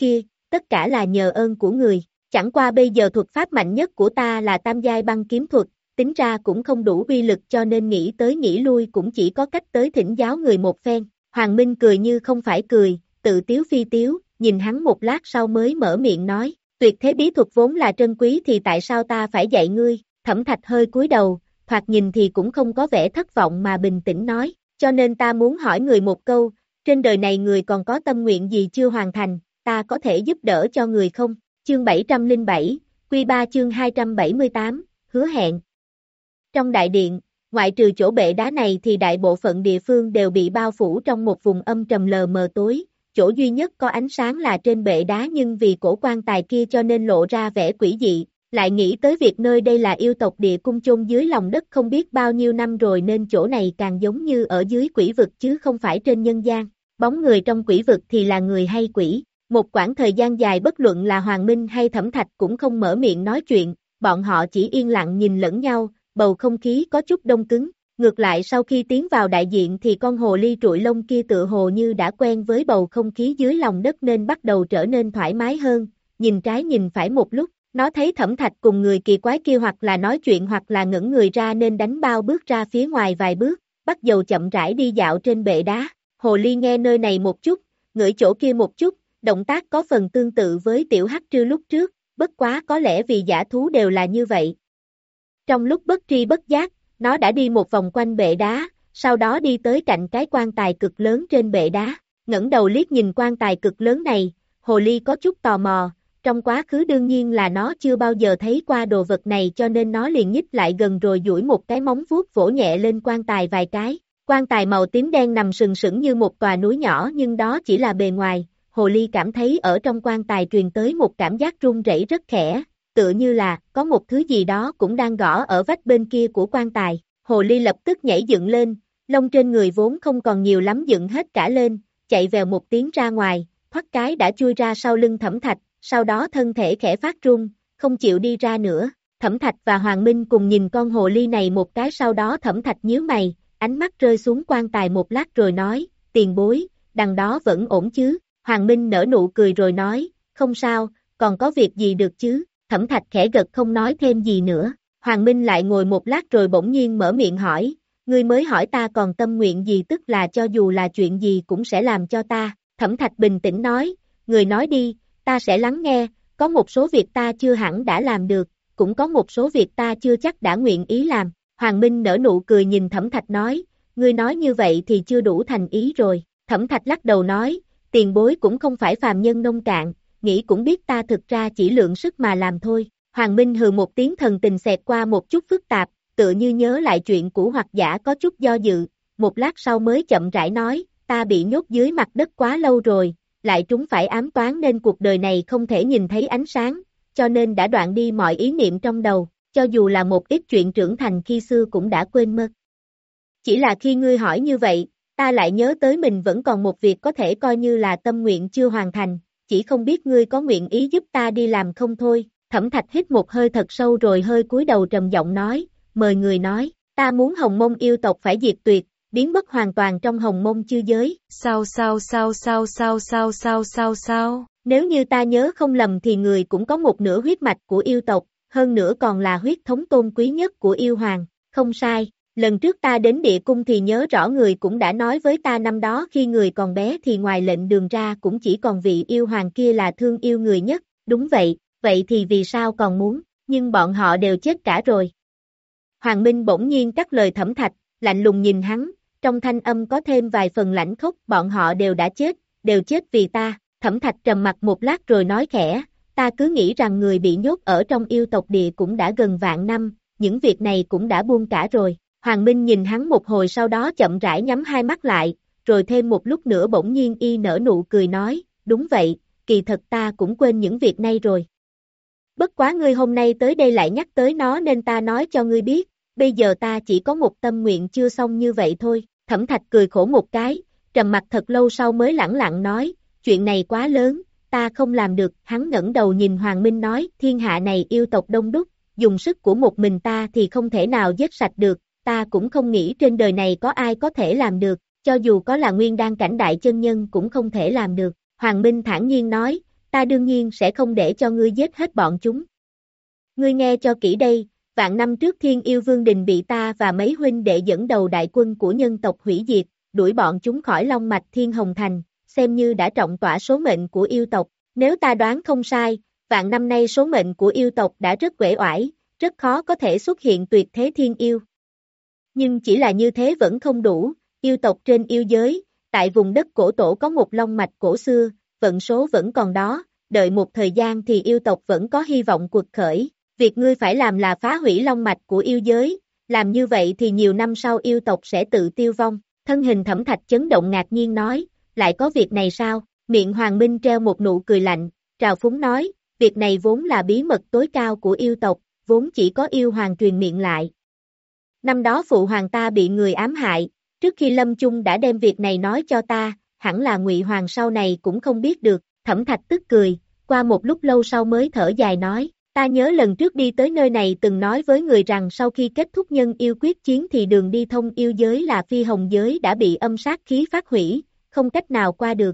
tất cả là nhờ ơn của người. Chẳng qua bây giờ thuật pháp mạnh nhất của ta là tam giai băng kiếm thuật, tính ra cũng không đủ uy lực cho nên nghĩ tới nghĩ lui cũng chỉ có cách tới thỉnh giáo người một phen. Hoàng Minh cười như không phải cười, tự tiếu phi tiếu, nhìn hắn một lát sau mới mở miệng nói, tuyệt thế bí thuật vốn là trân quý thì tại sao ta phải dạy ngươi? Thẩm Thạch hơi cúi đầu, thoạt nhìn thì cũng không có vẻ thất vọng mà bình tĩnh nói, cho nên ta muốn hỏi người một câu, trên đời này người còn có tâm nguyện gì chưa hoàn thành, ta có thể giúp đỡ cho người không? Chương bảy trăm lẻ bảy, Quy ba chương hai trăm bảy mươi tám, hứa hẹn. Trong đại điện, ngoại trừ chỗ bệ đá này thì đại bộ phận địa phương đều bị bao phủ trong một vùng âm trầm lờ mờ tối, chỗ duy nhất có ánh sáng là trên bệ đá nhưng vì cổ quan tài kia cho nên lộ ra vẻ quỷ dị, lại nghĩ tới việc nơi đây là yêu tộc địa cung chôn dưới lòng đất không biết bao nhiêu năm rồi nên chỗ này càng giống như ở dưới quỷ vực chứ không phải trên nhân gian, bóng người trong quỷ vực thì là người hay quỷ. Một quãng thời gian dài bất luận là Hoàng Minh hay Thẩm Thạch cũng không mở miệng nói chuyện, bọn họ chỉ yên lặng nhìn lẫn nhau, bầu không khí có chút đông cứng. Ngược lại sau khi tiến vào đại diện thì con hồ ly trụi lông kia tựa hồ như đã quen với bầu không khí dưới lòng đất nên bắt đầu trở nên thoải mái hơn, nhìn trái nhìn phải một lúc, nó thấy Thẩm Thạch cùng người kỳ quái kia hoặc là nói chuyện hoặc là ngẩng người ra nên đánh bao bước ra phía ngoài vài bước, bắt đầu chậm rãi đi dạo trên bệ đá. Hồ ly nghe nơi này một chút, ngửi chỗ kia một chút, động tác có phần tương tự với tiểu hắc trư lúc trước, bất quá có lẽ vì dã thú đều là như vậy. Trong lúc bất tri bất giác, nó đã đi một vòng quanh bệ đá, sau đó đi tới cạnh cái quan tài cực lớn trên bệ đá, ngẩng đầu liếc nhìn quan tài cực lớn này, hồ ly có chút tò mò, trong quá khứ đương nhiên là nó chưa bao giờ thấy qua đồ vật này cho nên nó liền nhích lại gần rồi duỗi một cái móng vuốt vỗ nhẹ lên quan tài vài cái, quan tài màu tím đen nằm sừng sững như một tòa núi nhỏ nhưng đó chỉ là bề ngoài. Hồ ly cảm thấy ở trong quan tài truyền tới một cảm giác rung rẩy rất khẽ, tựa như là có một thứ gì đó cũng đang gõ ở vách bên kia của quan tài. Hồ ly lập tức nhảy dựng lên, lông trên người vốn không còn nhiều lắm dựng hết cả lên, chạy vèo một tiếng ra ngoài, thoát cái đã chui ra sau lưng Thẩm Thạch, sau đó thân thể khẽ phát run, không chịu đi ra nữa. Thẩm Thạch và Hoàng Minh cùng nhìn con hồ ly này một cái sau đó Thẩm Thạch nhíu mày, ánh mắt rơi xuống quan tài một lát rồi nói, tiền bối, đằng đó vẫn ổn chứ? Hoàng Minh nở nụ cười rồi nói, không sao, còn có việc gì được chứ? Thẩm Thạch khẽ gật không nói thêm gì nữa. Hoàng Minh lại ngồi một lát rồi bỗng nhiên mở miệng hỏi, ngươi mới hỏi ta còn tâm nguyện gì tức là cho dù là chuyện gì cũng sẽ làm cho ta. Thẩm Thạch bình tĩnh nói, người nói đi, ta sẽ lắng nghe, có một số việc ta chưa hẳn đã làm được, cũng có một số việc ta chưa chắc đã nguyện ý làm. Hoàng Minh nở nụ cười nhìn Thẩm Thạch nói, ngươi nói như vậy thì chưa đủ thành ý rồi. Thẩm Thạch lắc đầu nói, tiền bối cũng không phải phàm nhân nông cạn, nghĩ cũng biết ta thực ra chỉ lượng sức mà làm thôi. Hoàng Minh hừ một tiếng thần tình xẹt qua một chút phức tạp, tựa như nhớ lại chuyện cũ hoặc giả có chút do dự, một lát sau mới chậm rãi nói, ta bị nhốt dưới mặt đất quá lâu rồi, lại trúng phải ám toán nên cuộc đời này không thể nhìn thấy ánh sáng, cho nên đã đoạn đi mọi ý niệm trong đầu, cho dù là một ít chuyện trưởng thành khi xưa cũng đã quên mất. Chỉ là khi ngươi hỏi như vậy, ta lại nhớ tới mình vẫn còn một việc có thể coi như là tâm nguyện chưa hoàn thành, chỉ không biết ngươi có nguyện ý giúp ta đi làm không thôi. Thẩm Thạch hít một hơi thật sâu rồi hơi cúi đầu trầm giọng nói, mời người nói, ta muốn Hồng Mông yêu tộc phải diệt tuyệt, biến mất hoàn toàn trong Hồng Mông chư giới. Sao sao sao sao sao sao sao sao sao, nếu như ta nhớ không lầm thì người cũng có một nửa huyết mạch của yêu tộc, hơn nữa còn là huyết thống tôn quý nhất của yêu hoàng, không sai. Lần trước ta đến địa cung thì nhớ rõ người cũng đã nói với ta năm đó khi người còn bé thì ngoài lệnh đường ra cũng chỉ còn vị yêu hoàng kia là thương yêu người nhất, đúng vậy, vậy thì vì sao còn muốn, nhưng bọn họ đều chết cả rồi. Hoàng Minh bỗng nhiên cắt lời Thẩm Thạch, lạnh lùng nhìn hắn, trong thanh âm có thêm vài phần lãnh khốc, bọn họ đều đã chết, đều chết vì ta. Thẩm Thạch trầm mặt một lát rồi nói khẽ, ta cứ nghĩ rằng người bị nhốt ở trong yêu tộc địa cũng đã gần vạn năm, những việc này cũng đã buông cả rồi. Hoàng Minh nhìn hắn một hồi sau đó chậm rãi nhắm hai mắt lại, rồi thêm một lúc nữa bỗng nhiên y nở nụ cười nói, đúng vậy, kỳ thật ta cũng quên những việc này rồi. Bất quá ngươi hôm nay tới đây lại nhắc tới nó nên ta nói cho ngươi biết, bây giờ ta chỉ có một tâm nguyện chưa xong như vậy thôi. Thẩm Thạch cười khổ một cái, trầm mặt thật lâu sau mới lẳng lặng nói, chuyện này quá lớn, ta không làm được. Hắn ngẩng đầu nhìn Hoàng Minh nói, thiên hạ này yêu tộc đông đúc, dùng sức của một mình ta thì không thể nào giết sạch được. Ta cũng không nghĩ trên đời này có ai có thể làm được, cho dù có là nguyên đan cảnh đại chân nhân cũng không thể làm được. Hoàng Minh thản nhiên nói, ta đương nhiên sẽ không để cho ngươi giết hết bọn chúng. Ngươi nghe cho kỹ đây, vạn năm trước Thiên Yêu Vương Đình bị ta và mấy huynh đệ dẫn đầu đại quân của nhân tộc hủy diệt, đuổi bọn chúng khỏi Long Mạch Thiên Hồng Thành, xem như đã trọng tỏa số mệnh của yêu tộc. Nếu ta đoán không sai, vạn năm nay số mệnh của yêu tộc đã rất uể oải, rất khó có thể xuất hiện tuyệt thế thiên yêu. Nhưng chỉ là như thế vẫn không đủ, yêu tộc trên yêu giới, tại vùng đất cổ tổ có một long mạch cổ xưa, vận số vẫn còn đó, đợi một thời gian thì yêu tộc vẫn có hy vọng quật khởi. Việc ngươi phải làm là phá hủy long mạch của yêu giới, làm như vậy thì nhiều năm sau yêu tộc sẽ tự tiêu vong. Thân hình Thẩm Thạch chấn động ngạc nhiên nói, lại có việc này sao? Miệng Hoàng Minh treo một nụ cười lạnh, trào phúng nói, việc này vốn là bí mật tối cao của yêu tộc, vốn chỉ có yêu hoàng truyền miệng lại. Năm đó phụ hoàng ta bị người ám hại, trước khi lâm chung đã đem việc này nói cho ta, hẳn là Ngụy Hoàng sau này cũng không biết được. Thẩm Thạch tức cười, qua một lúc lâu sau mới thở dài nói, ta nhớ lần trước đi tới nơi này từng nói với người rằng sau khi kết thúc nhân yêu quyết chiến thì đường đi thông yêu giới là phi hồng giới đã bị âm sát khí phát hủy, không cách nào qua được.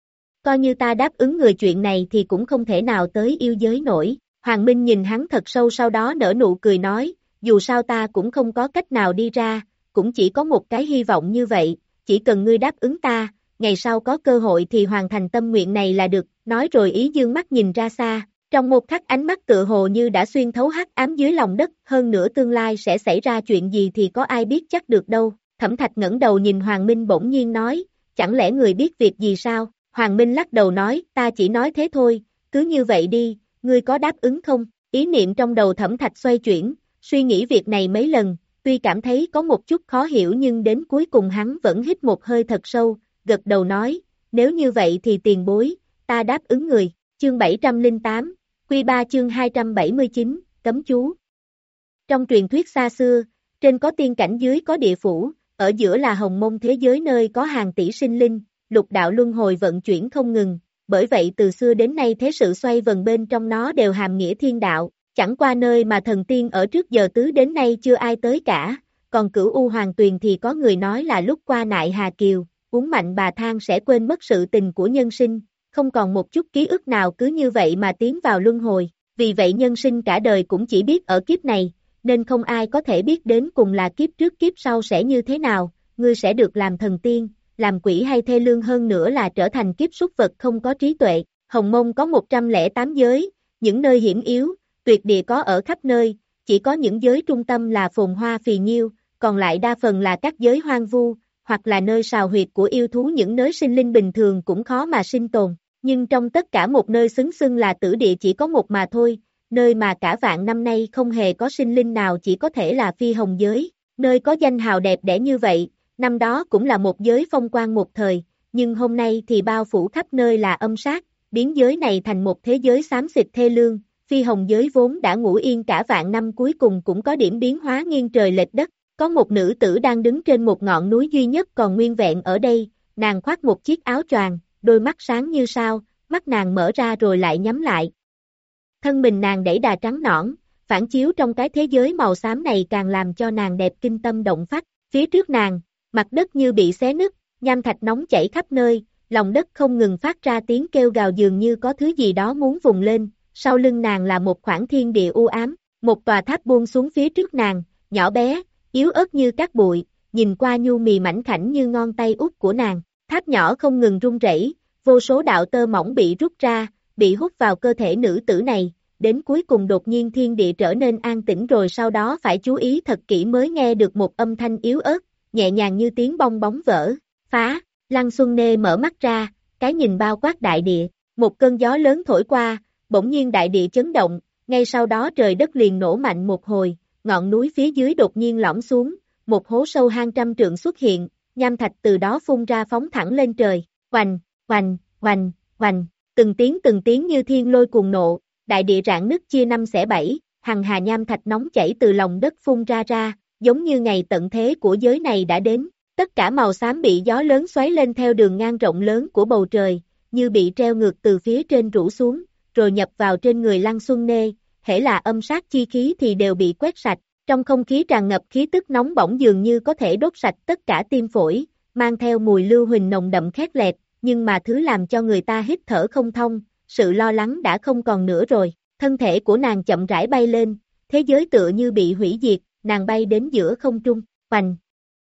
Coi như ta đáp ứng người chuyện này thì cũng không thể nào tới yêu giới nổi. Hoàng Minh nhìn hắn thật sâu sau đó nở nụ cười nói, dù sao ta cũng không có cách nào đi ra, cũng chỉ có một cái hy vọng như vậy, chỉ cần ngươi đáp ứng ta, ngày sau có cơ hội thì hoàn thành tâm nguyện này là được. Nói rồi ý dương mắt nhìn ra xa, trong một khắc ánh mắt tựa hồ như đã xuyên thấu hắc ám dưới lòng đất, hơn nữa tương lai sẽ xảy ra chuyện gì thì có ai biết chắc được đâu. Thẩm Thạch ngẩng đầu nhìn Hoàng Minh bỗng nhiên nói, chẳng lẽ người biết việc gì sao? Hoàng Minh lắc đầu nói, ta chỉ nói thế thôi, cứ như vậy đi, ngươi có đáp ứng không? Ý niệm trong đầu Thẩm Thạch xoay chuyển, suy nghĩ việc này mấy lần, tuy cảm thấy có một chút khó hiểu nhưng đến cuối cùng hắn vẫn hít một hơi thật sâu, gật đầu nói, nếu như vậy thì tiền bối, ta đáp ứng người. Chương bảy trăm lẻ tám, Quy ba chương hai trăm bảy mươi chín, cấm chú. Trong truyền thuyết xa xưa, trên có tiên cảnh dưới có địa phủ, ở giữa là hồng mông thế giới nơi có hàng tỷ sinh linh, lục đạo luân hồi vận chuyển không ngừng, bởi vậy từ xưa đến nay thế sự xoay vần bên trong nó đều hàm nghĩa thiên đạo, chẳng qua nơi mà thần tiên ở trước giờ tứ đến nay chưa ai tới cả, còn Cửu U Hoàng Tuyền thì có người nói là lúc qua nại Hà Kiều, uống mạnh bà thang sẽ quên mất sự tình của nhân sinh, không còn một chút ký ức nào cứ như vậy mà tiến vào luân hồi, vì vậy nhân sinh cả đời cũng chỉ biết ở kiếp này, nên không ai có thể biết đến cùng là kiếp trước kiếp sau sẽ như thế nào, ngươi sẽ được làm thần tiên, làm quỷ hay thê lương hơn nữa là trở thành kiếp súc vật không có trí tuệ. Hồng Mông có một trăm lẻ tám giới, những nơi hiểm yếu, tuyệt địa có ở khắp nơi, chỉ có những giới trung tâm là phồn hoa phì nhiêu, còn lại đa phần là các giới hoang vu, hoặc là nơi sào huyệt của yêu thú, những nơi sinh linh bình thường cũng khó mà sinh tồn. Nhưng trong tất cả một nơi xứng xưng là tử địa chỉ có một mà thôi, nơi mà cả vạn năm nay không hề có sinh linh nào chỉ có thể là phi hồng giới, nơi có danh hào đẹp đẽ như vậy, năm đó cũng là một giới phong quang một thời, nhưng hôm nay thì bao phủ khắp nơi là âm sát, biến giới này thành một thế giới xám xịt thê lương, phi hồng giới vốn đã ngủ yên cả vạn năm cuối cùng cũng có điểm biến hóa nghiêng trời lệch đất, có một nữ tử đang đứng trên một ngọn núi duy nhất còn nguyên vẹn ở đây, nàng khoác một chiếc áo choàng, đôi mắt sáng như sao, mắt nàng mở ra rồi lại nhắm lại. Thân mình nàng đẩy đà trắng nõn, phản chiếu trong cái thế giới màu xám này càng làm cho nàng đẹp kinh tâm động phách, phía trước nàng, mặt đất như bị xé nứt, nham thạch nóng chảy khắp nơi, lòng đất không ngừng phát ra tiếng kêu gào dường như có thứ gì đó muốn vùng lên, sau lưng nàng là một khoảng thiên địa u ám, một tòa tháp buông xuống phía trước nàng, nhỏ bé, yếu ớt như cát bụi, nhìn qua nhu mì mảnh khảnh như ngón tay út của nàng, tháp nhỏ không ngừng rung rẩy, vô số đạo tơ mỏng bị rút ra, bị hút vào cơ thể nữ tử này, đến cuối cùng đột nhiên thiên địa trở nên an tĩnh rồi sau đó phải chú ý thật kỹ mới nghe được một âm thanh yếu ớt, nhẹ nhàng như tiếng bong bóng vỡ, phá, Lăng Xuân Nê mở mắt ra, cái nhìn bao quát đại địa, một cơn gió lớn thổi qua, bỗng nhiên đại địa chấn động, ngay sau đó trời đất liền nổ mạnh một hồi, ngọn núi phía dưới đột nhiên lõm xuống, một hố sâu hang trăm trượng xuất hiện, nham thạch từ đó phun ra phóng thẳng lên trời, oành, oành, oành, oành, từng tiếng từng tiếng như thiên lôi cuồng nộ, đại địa rạn nứt chia năm xẻ bảy, hằng hà nham thạch nóng chảy từ lòng đất phun ra ra, giống như ngày tận thế của giới này đã đến, tất cả màu xám bị gió lớn xoáy lên theo đường ngang rộng lớn của bầu trời, như bị treo ngược từ phía trên rủ xuống, rồi nhập vào trên người Lăng Xuân Nê, hễ là âm sát chi khí thì đều bị quét sạch, trong không khí tràn ngập khí tức nóng bỏng dường như có thể đốt sạch tất cả tim phổi, mang theo mùi lưu huỳnh nồng đậm khét lẹt, nhưng mà thứ làm cho người ta hít thở không thông, sự lo lắng đã không còn nữa rồi, thân thể của nàng chậm rãi bay lên, thế giới tựa như bị hủy diệt, nàng bay đến giữa không trung, oành.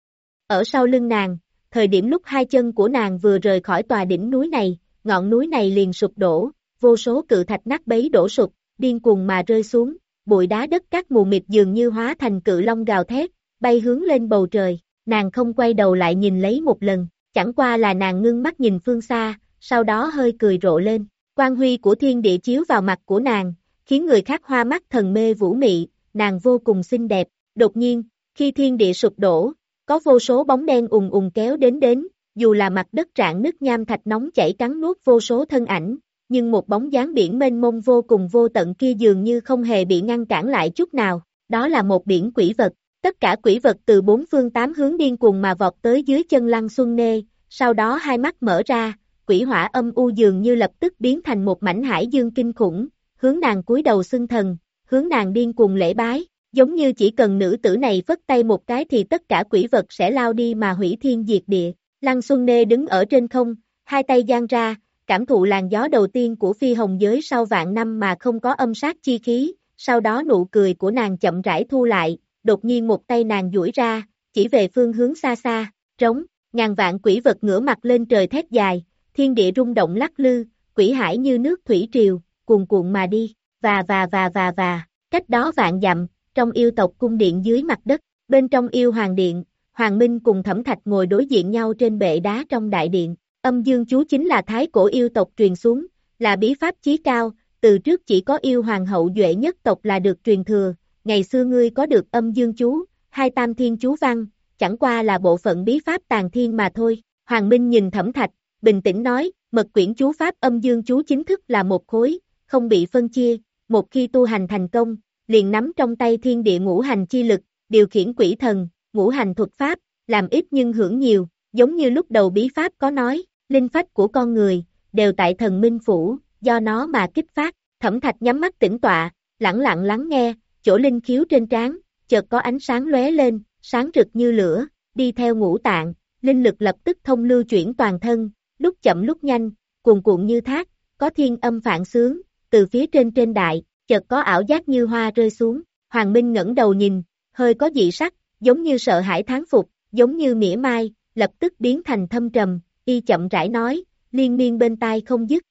Ở sau lưng nàng, thời điểm lúc hai chân của nàng vừa rời khỏi tòa đỉnh núi này, ngọn núi này liền sụp đổ, vô số cự thạch nát bấy đổ sụp, điên cuồng mà rơi xuống, bụi đá đất cát mù mịt dường như hóa thành cự long gào thét, bay hướng lên bầu trời, nàng không quay đầu lại nhìn lấy một lần, chẳng qua là nàng ngưng mắt nhìn phương xa, sau đó hơi cười rộ lên, quang huy của thiên địa chiếu vào mặt của nàng, khiến người khác hoa mắt thần mê vũ mị, nàng vô cùng xinh đẹp, đột nhiên, khi thiên địa sụp đổ, có vô số bóng đen ùn ùn kéo đến đến, dù là mặt đất rạn nứt nham thạch nóng chảy cắn nuốt vô số thân ảnh, nhưng một bóng dáng biển mênh mông vô cùng vô tận kia dường như không hề bị ngăn cản lại chút nào, đó là một biển quỷ vật, tất cả quỷ vật từ bốn phương tám hướng điên cuồng mà vọt tới dưới chân Lăng Xuân Nê, sau đó hai mắt mở ra, quỷ hỏa âm u dường như lập tức biến thành một mảnh hải dương kinh khủng, hướng nàng cúi đầu xưng thần, hướng nàng điên cuồng lễ bái, giống như chỉ cần nữ tử này phất tay một cái thì tất cả quỷ vật sẽ lao đi mà hủy thiên diệt địa. Lăng Xuân Nê đứng ở trên không, hai tay giang ra, cảm thụ làn gió đầu tiên của phi hồng giới sau vạn năm mà không có âm sát chi khí, sau đó nụ cười của nàng chậm rãi thu lại, đột nhiên một tay nàng duỗi ra, chỉ về phương hướng xa xa, trống, ngàn vạn quỷ vật ngửa mặt lên trời thét dài, thiên địa rung động lắc lư, quỷ hải như nước thủy triều, cuồn cuộn mà đi, và và và và và, cách đó vạn dặm, trong yêu tộc cung điện dưới mặt đất, bên trong yêu hoàng điện, Hoàng Minh cùng Thẩm Thạch ngồi đối diện nhau trên bệ đá trong đại điện, âm dương chú chính là thái cổ yêu tộc truyền xuống, là bí pháp chí cao, từ trước chỉ có yêu hoàng hậu duệ nhất tộc là được truyền thừa, ngày xưa ngươi có được âm dương chú, hai tam thiên chú văn, chẳng qua là bộ phận bí pháp tàn thiên mà thôi. Hoàng Minh nhìn Thẩm Thạch, bình tĩnh nói, mật quyển chú pháp âm dương chú chính thức là một khối, không bị phân chia, một khi tu hành thành công, liền nắm trong tay thiên địa ngũ hành chi lực, điều khiển quỷ thần, ngũ hành thuật pháp, làm ít nhưng hưởng nhiều, giống như lúc đầu bí pháp có nói, linh phách của con người, đều tại thần minh phủ, do nó mà kích phát. Thẩm Thạch nhắm mắt tĩnh tọa, lặng lặng lắng nghe, chỗ linh khiếu trên trán, chợt có ánh sáng lóe lên, sáng rực như lửa, đi theo ngũ tạng, linh lực lập tức thông lưu chuyển toàn thân, lúc chậm lúc nhanh, cuồn cuộn như thác, có thiên âm phản xướng, từ phía trên trên đại, chợt có ảo giác như hoa rơi xuống. Hoàng Minh ngẩng đầu nhìn, hơi có dị sắc, giống như sợ hãi thán phục, giống như mỉa mai, lập tức biến thành thâm trầm, y chậm rãi nói, liên miên bên tai không dứt.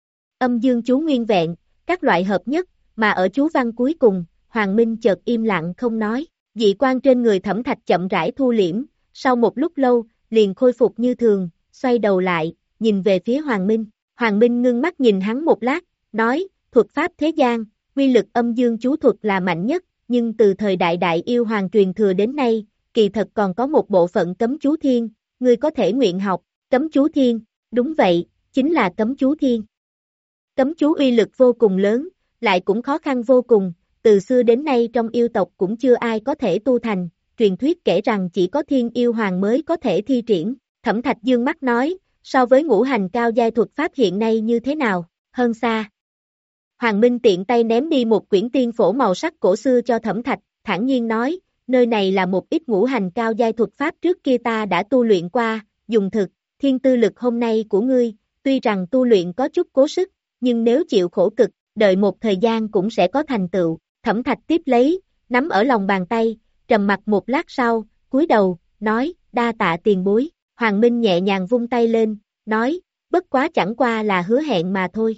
Âm dương chú nguyên vẹn, các loại hợp nhất, mà ở chú văn cuối cùng, Hoàng Minh chợt im lặng không nói, dị quan trên người Thẩm Thạch chậm rãi thu liễm, sau một lúc lâu, liền khôi phục như thường, xoay đầu lại, nhìn về phía Hoàng Minh. Hoàng Minh ngưng mắt nhìn hắn một lát, nói, thuật pháp thế gian, quy lực âm dương chú thuật là mạnh nhất, nhưng từ thời đại đại yêu hoàng truyền thừa đến nay, kỳ thật còn có một bộ phận cấm chú thiên, ngươi có thể nguyện học, cấm chú thiên, đúng vậy, chính là cấm chú thiên. Cấm chú uy lực vô cùng lớn, lại cũng khó khăn vô cùng, từ xưa đến nay trong yêu tộc cũng chưa ai có thể tu thành, truyền thuyết kể rằng chỉ có thiên yêu hoàng mới có thể thi triển. Thẩm Thạch dương mắt nói, so với ngũ hành cao giai thuật pháp hiện nay như thế nào, hơn xa. Hoàng Minh tiện tay ném đi một quyển tiên phổ màu sắc cổ xưa cho Thẩm Thạch, thản nhiên nói, nơi này là một ít ngũ hành cao giai thuật pháp trước kia ta đã tu luyện qua, dùng thực, thiên tư lực hôm nay của ngươi, tuy rằng tu luyện có chút cố sức, nhưng nếu chịu khổ cực, đợi một thời gian cũng sẽ có thành tựu. Thẩm Thạch tiếp lấy, nắm ở lòng bàn tay, trầm mặt một lát sau, cúi đầu, nói, đa tạ tiền bối. Hoàng Minh nhẹ nhàng vung tay lên, nói, bất quá chẳng qua là hứa hẹn mà thôi.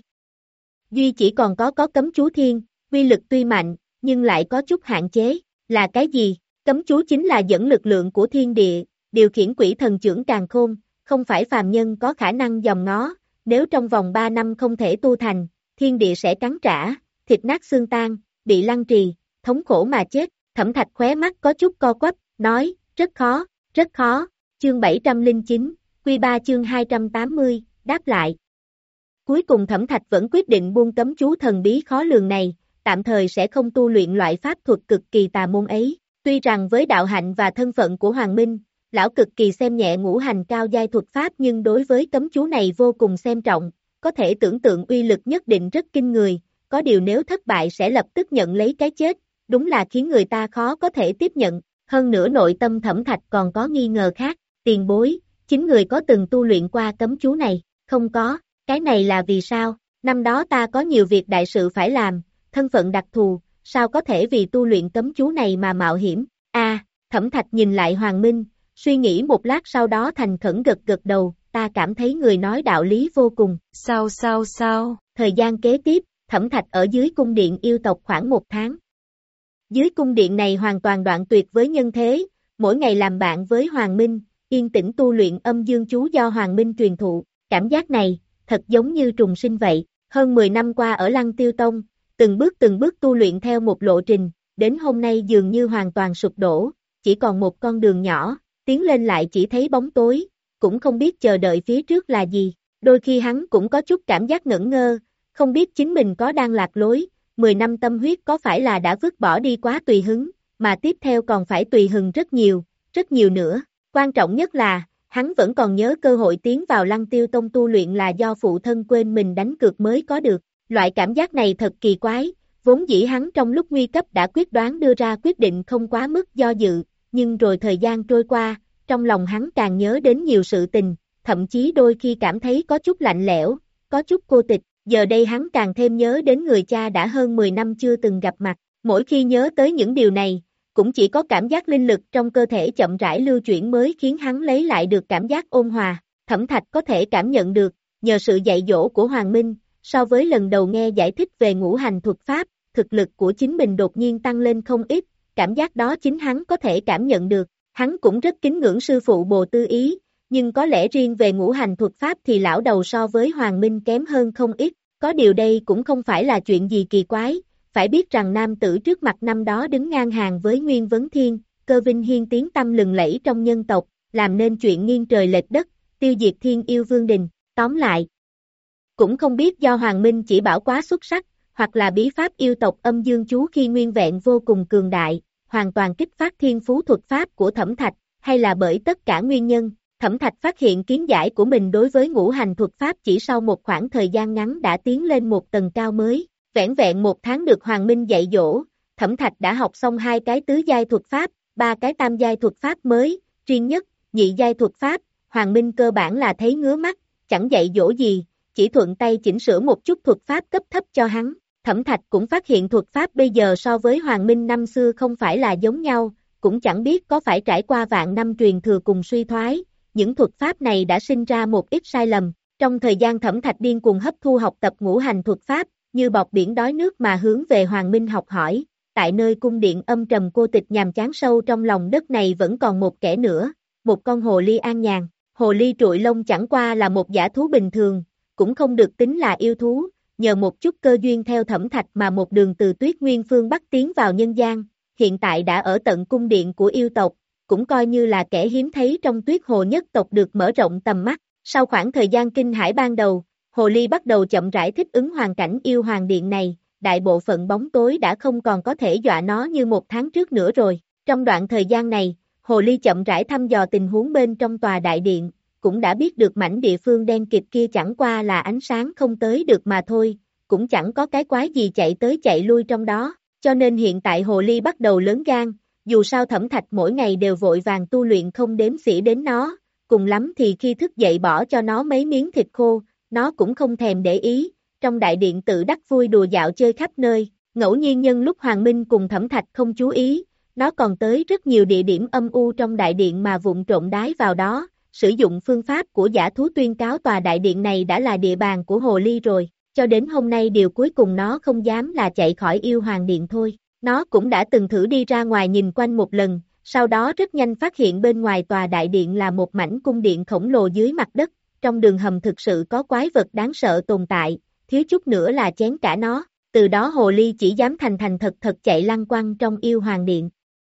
Duy chỉ còn có có cấm chú thiên, quy lực tuy mạnh, nhưng lại có chút hạn chế, là cái gì? Cấm chú chính là dẫn lực lượng của thiên địa, điều khiển quỷ thần trưởng càn khôn, không phải phàm nhân có khả năng dòm ngó, nếu trong vòng ba năm không thể tu thành, thiên địa sẽ cắn trả, thịt nát xương tan, bị lăng trì, thống khổ mà chết. Thẩm Thạch khóe mắt có chút co quắp, nói, rất khó, rất khó. Chương bảy trăm lẻ chín, Quy ba chương hai trăm tám mươi, đáp lại. Cuối cùng Thẩm Thạch vẫn quyết định buông cấm chú thần bí khó lường này, tạm thời sẽ không tu luyện loại pháp thuật cực kỳ tà môn ấy. Tuy rằng với đạo hạnh và thân phận của Hoàng Minh, lão cực kỳ xem nhẹ ngũ hành cao giai thuật pháp, nhưng đối với cấm chú này vô cùng xem trọng, có thể tưởng tượng uy lực nhất định rất kinh người, có điều nếu thất bại sẽ lập tức nhận lấy cái chết, đúng là khiến người ta khó có thể tiếp nhận. Hơn nữa nội tâm Thẩm Thạch còn có nghi ngờ khác, tiền bối, chính người có từng tu luyện qua cấm chú này, không có, cái này là vì sao? Năm đó ta có nhiều việc đại sự phải làm, thân phận đặc thù, sao có thể vì tu luyện cấm chú này mà mạo hiểm? A, Thẩm Thạch nhìn lại Hoàng Minh, suy nghĩ một lát sau đó thành khẩn gật gật đầu, ta cảm thấy người nói đạo lý vô cùng. Sao sao sao? Thời gian kế tiếp, Thẩm Thạch ở dưới cung điện yêu tộc khoảng một tháng. Dưới cung điện này hoàn toàn đoạn tuyệt với nhân thế, mỗi ngày làm bạn với Hoàng Minh, yên tĩnh tu luyện âm dương chú do Hoàng Minh truyền thụ, cảm giác này, thật giống như trùng sinh vậy. Hơn mười năm qua ở Lăng Tiêu Tông, từng bước từng bước tu luyện theo một lộ trình, đến hôm nay dường như hoàn toàn sụp đổ, chỉ còn một con đường nhỏ, tiến lên lại chỉ thấy bóng tối, cũng không biết chờ đợi phía trước là gì. Đôi khi hắn cũng có chút cảm giác ngẩn ngơ, không biết chính mình có đang lạc lối, mười năm tâm huyết có phải là đã vứt bỏ đi quá tùy hứng, mà tiếp theo còn phải tùy hứng rất nhiều, rất nhiều nữa. Quan trọng nhất là, hắn vẫn còn nhớ cơ hội tiến vào Lăng Tiêu Tông tu luyện là do phụ thân quên mình đánh cược mới có được. Loại cảm giác này thật kỳ quái, vốn dĩ hắn trong lúc nguy cấp đã quyết đoán đưa ra quyết định không quá mức do dự, nhưng rồi thời gian trôi qua, trong lòng hắn càng nhớ đến nhiều sự tình, thậm chí đôi khi cảm thấy có chút lạnh lẽo, có chút cô tịch, giờ đây hắn càng thêm nhớ đến người cha đã hơn mười năm chưa từng gặp mặt, mỗi khi nhớ tới những điều này, cũng chỉ có cảm giác linh lực trong cơ thể chậm rãi lưu chuyển mới khiến hắn lấy lại được cảm giác ôn hòa. Thẩm Thạch có thể cảm nhận được, nhờ sự dạy dỗ của Hoàng Minh, so với lần đầu nghe giải thích về ngũ hành thuật pháp, thực lực của chính mình đột nhiên tăng lên không ít, cảm giác đó chính hắn có thể cảm nhận được. Hắn cũng rất kính ngưỡng sư phụ Bồ Tư Ý, nhưng có lẽ riêng về ngũ hành thuật pháp thì lão đầu so với Hoàng Minh kém hơn không ít, có điều đây cũng không phải là chuyện gì kỳ quái. Phải biết rằng nam tử trước mặt năm đó đứng ngang hàng với Nguyên Vấn Thiên, Cơ Vinh Hiên tiếng tăm lừng lẫy trong nhân tộc, làm nên chuyện nghiêng trời lệch đất, tiêu diệt thiên yêu vương đình. Tóm lại, cũng không biết do Hoàng Minh chỉ bảo quá xuất sắc, hoặc là bí pháp yêu tộc âm dương chú khi nguyên vẹn vô cùng cường đại, hoàn toàn kích phát thiên phú thuật pháp của Thẩm Thạch, hay là bởi tất cả nguyên nhân, Thẩm Thạch phát hiện kiến giải của mình đối với ngũ hành thuật pháp chỉ sau một khoảng thời gian ngắn đã tiến lên một tầng cao mới. Vẻn vẹn một tháng được Hoàng Minh dạy dỗ, Thẩm Thạch đã học xong hai cái tứ giai thuật pháp, ba cái tam giai thuật pháp mới, riêng nhất, nhị giai thuật pháp, Hoàng Minh cơ bản là thấy ngứa mắt, chẳng dạy dỗ gì, chỉ thuận tay chỉnh sửa một chút thuật pháp cấp thấp cho hắn. Thẩm Thạch cũng phát hiện thuật pháp bây giờ so với Hoàng Minh năm xưa không phải là giống nhau, cũng chẳng biết có phải trải qua vạn năm truyền thừa cùng suy thoái, những thuật pháp này đã sinh ra một ít sai lầm. Trong thời gian Thẩm Thạch điên cuồng hấp thu học tập ngũ hành thuật pháp, như bọt biển đói nước mà hướng về Hoàng Minh học hỏi, tại nơi cung điện âm trầm cô tịch nhàm chán sâu trong lòng đất này vẫn còn một kẻ nữa, một con hồ ly an nhàn. Hồ ly trụi lông chẳng qua là một dã thú bình thường, cũng không được tính là yêu thú, nhờ một chút cơ duyên theo Thẩm Thạch mà một đường từ Tuyết Nguyên phương Bắc tiến vào nhân gian, hiện tại đã ở tận cung điện của yêu tộc, cũng coi như là kẻ hiếm thấy trong Tuyết Hồ nhất tộc được mở rộng tầm mắt. Sau khoảng thời gian kinh hãi ban đầu, Hồ ly bắt đầu chậm rãi thích ứng hoàn cảnh yêu hoàng điện này, đại bộ phận bóng tối đã không còn có thể dọa nó như một tháng trước nữa rồi. Trong đoạn thời gian này, Hồ ly chậm rãi thăm dò tình huống bên trong tòa đại điện, cũng đã biết được mảnh địa phương đen kịt kia chẳng qua là ánh sáng không tới được mà thôi, cũng chẳng có cái quái gì chạy tới chạy lui trong đó, cho nên hiện tại Hồ ly bắt đầu lớn gan, dù sao Thẩm Thạch mỗi ngày đều vội vàng tu luyện không đếm xỉa đến nó, cùng lắm thì khi thức dậy bỏ cho nó mấy miếng thịt khô, nó cũng không thèm để ý, trong đại điện tự đắc vui đùa dạo chơi khắp nơi, ngẫu nhiên nhân lúc Hoàng Minh cùng Thẩm Thạch không chú ý, nó còn tới rất nhiều địa điểm âm u trong đại điện mà vụng trộm đái vào đó, sử dụng phương pháp của giả thú tuyên cáo tòa đại điện này đã là địa bàn của hồ ly rồi, cho đến hôm nay điều cuối cùng nó không dám là chạy khỏi yêu hoàng điện thôi, nó cũng đã từng thử đi ra ngoài nhìn quanh một lần, sau đó rất nhanh phát hiện bên ngoài tòa đại điện là một mảnh cung điện khổng lồ dưới mặt đất, trong đường hầm thực sự có quái vật đáng sợ tồn tại, thiếu chút nữa là chén cả nó, từ đó hồ ly chỉ dám thành thành thật thật chạy lăng quăng trong yêu hoàng điện.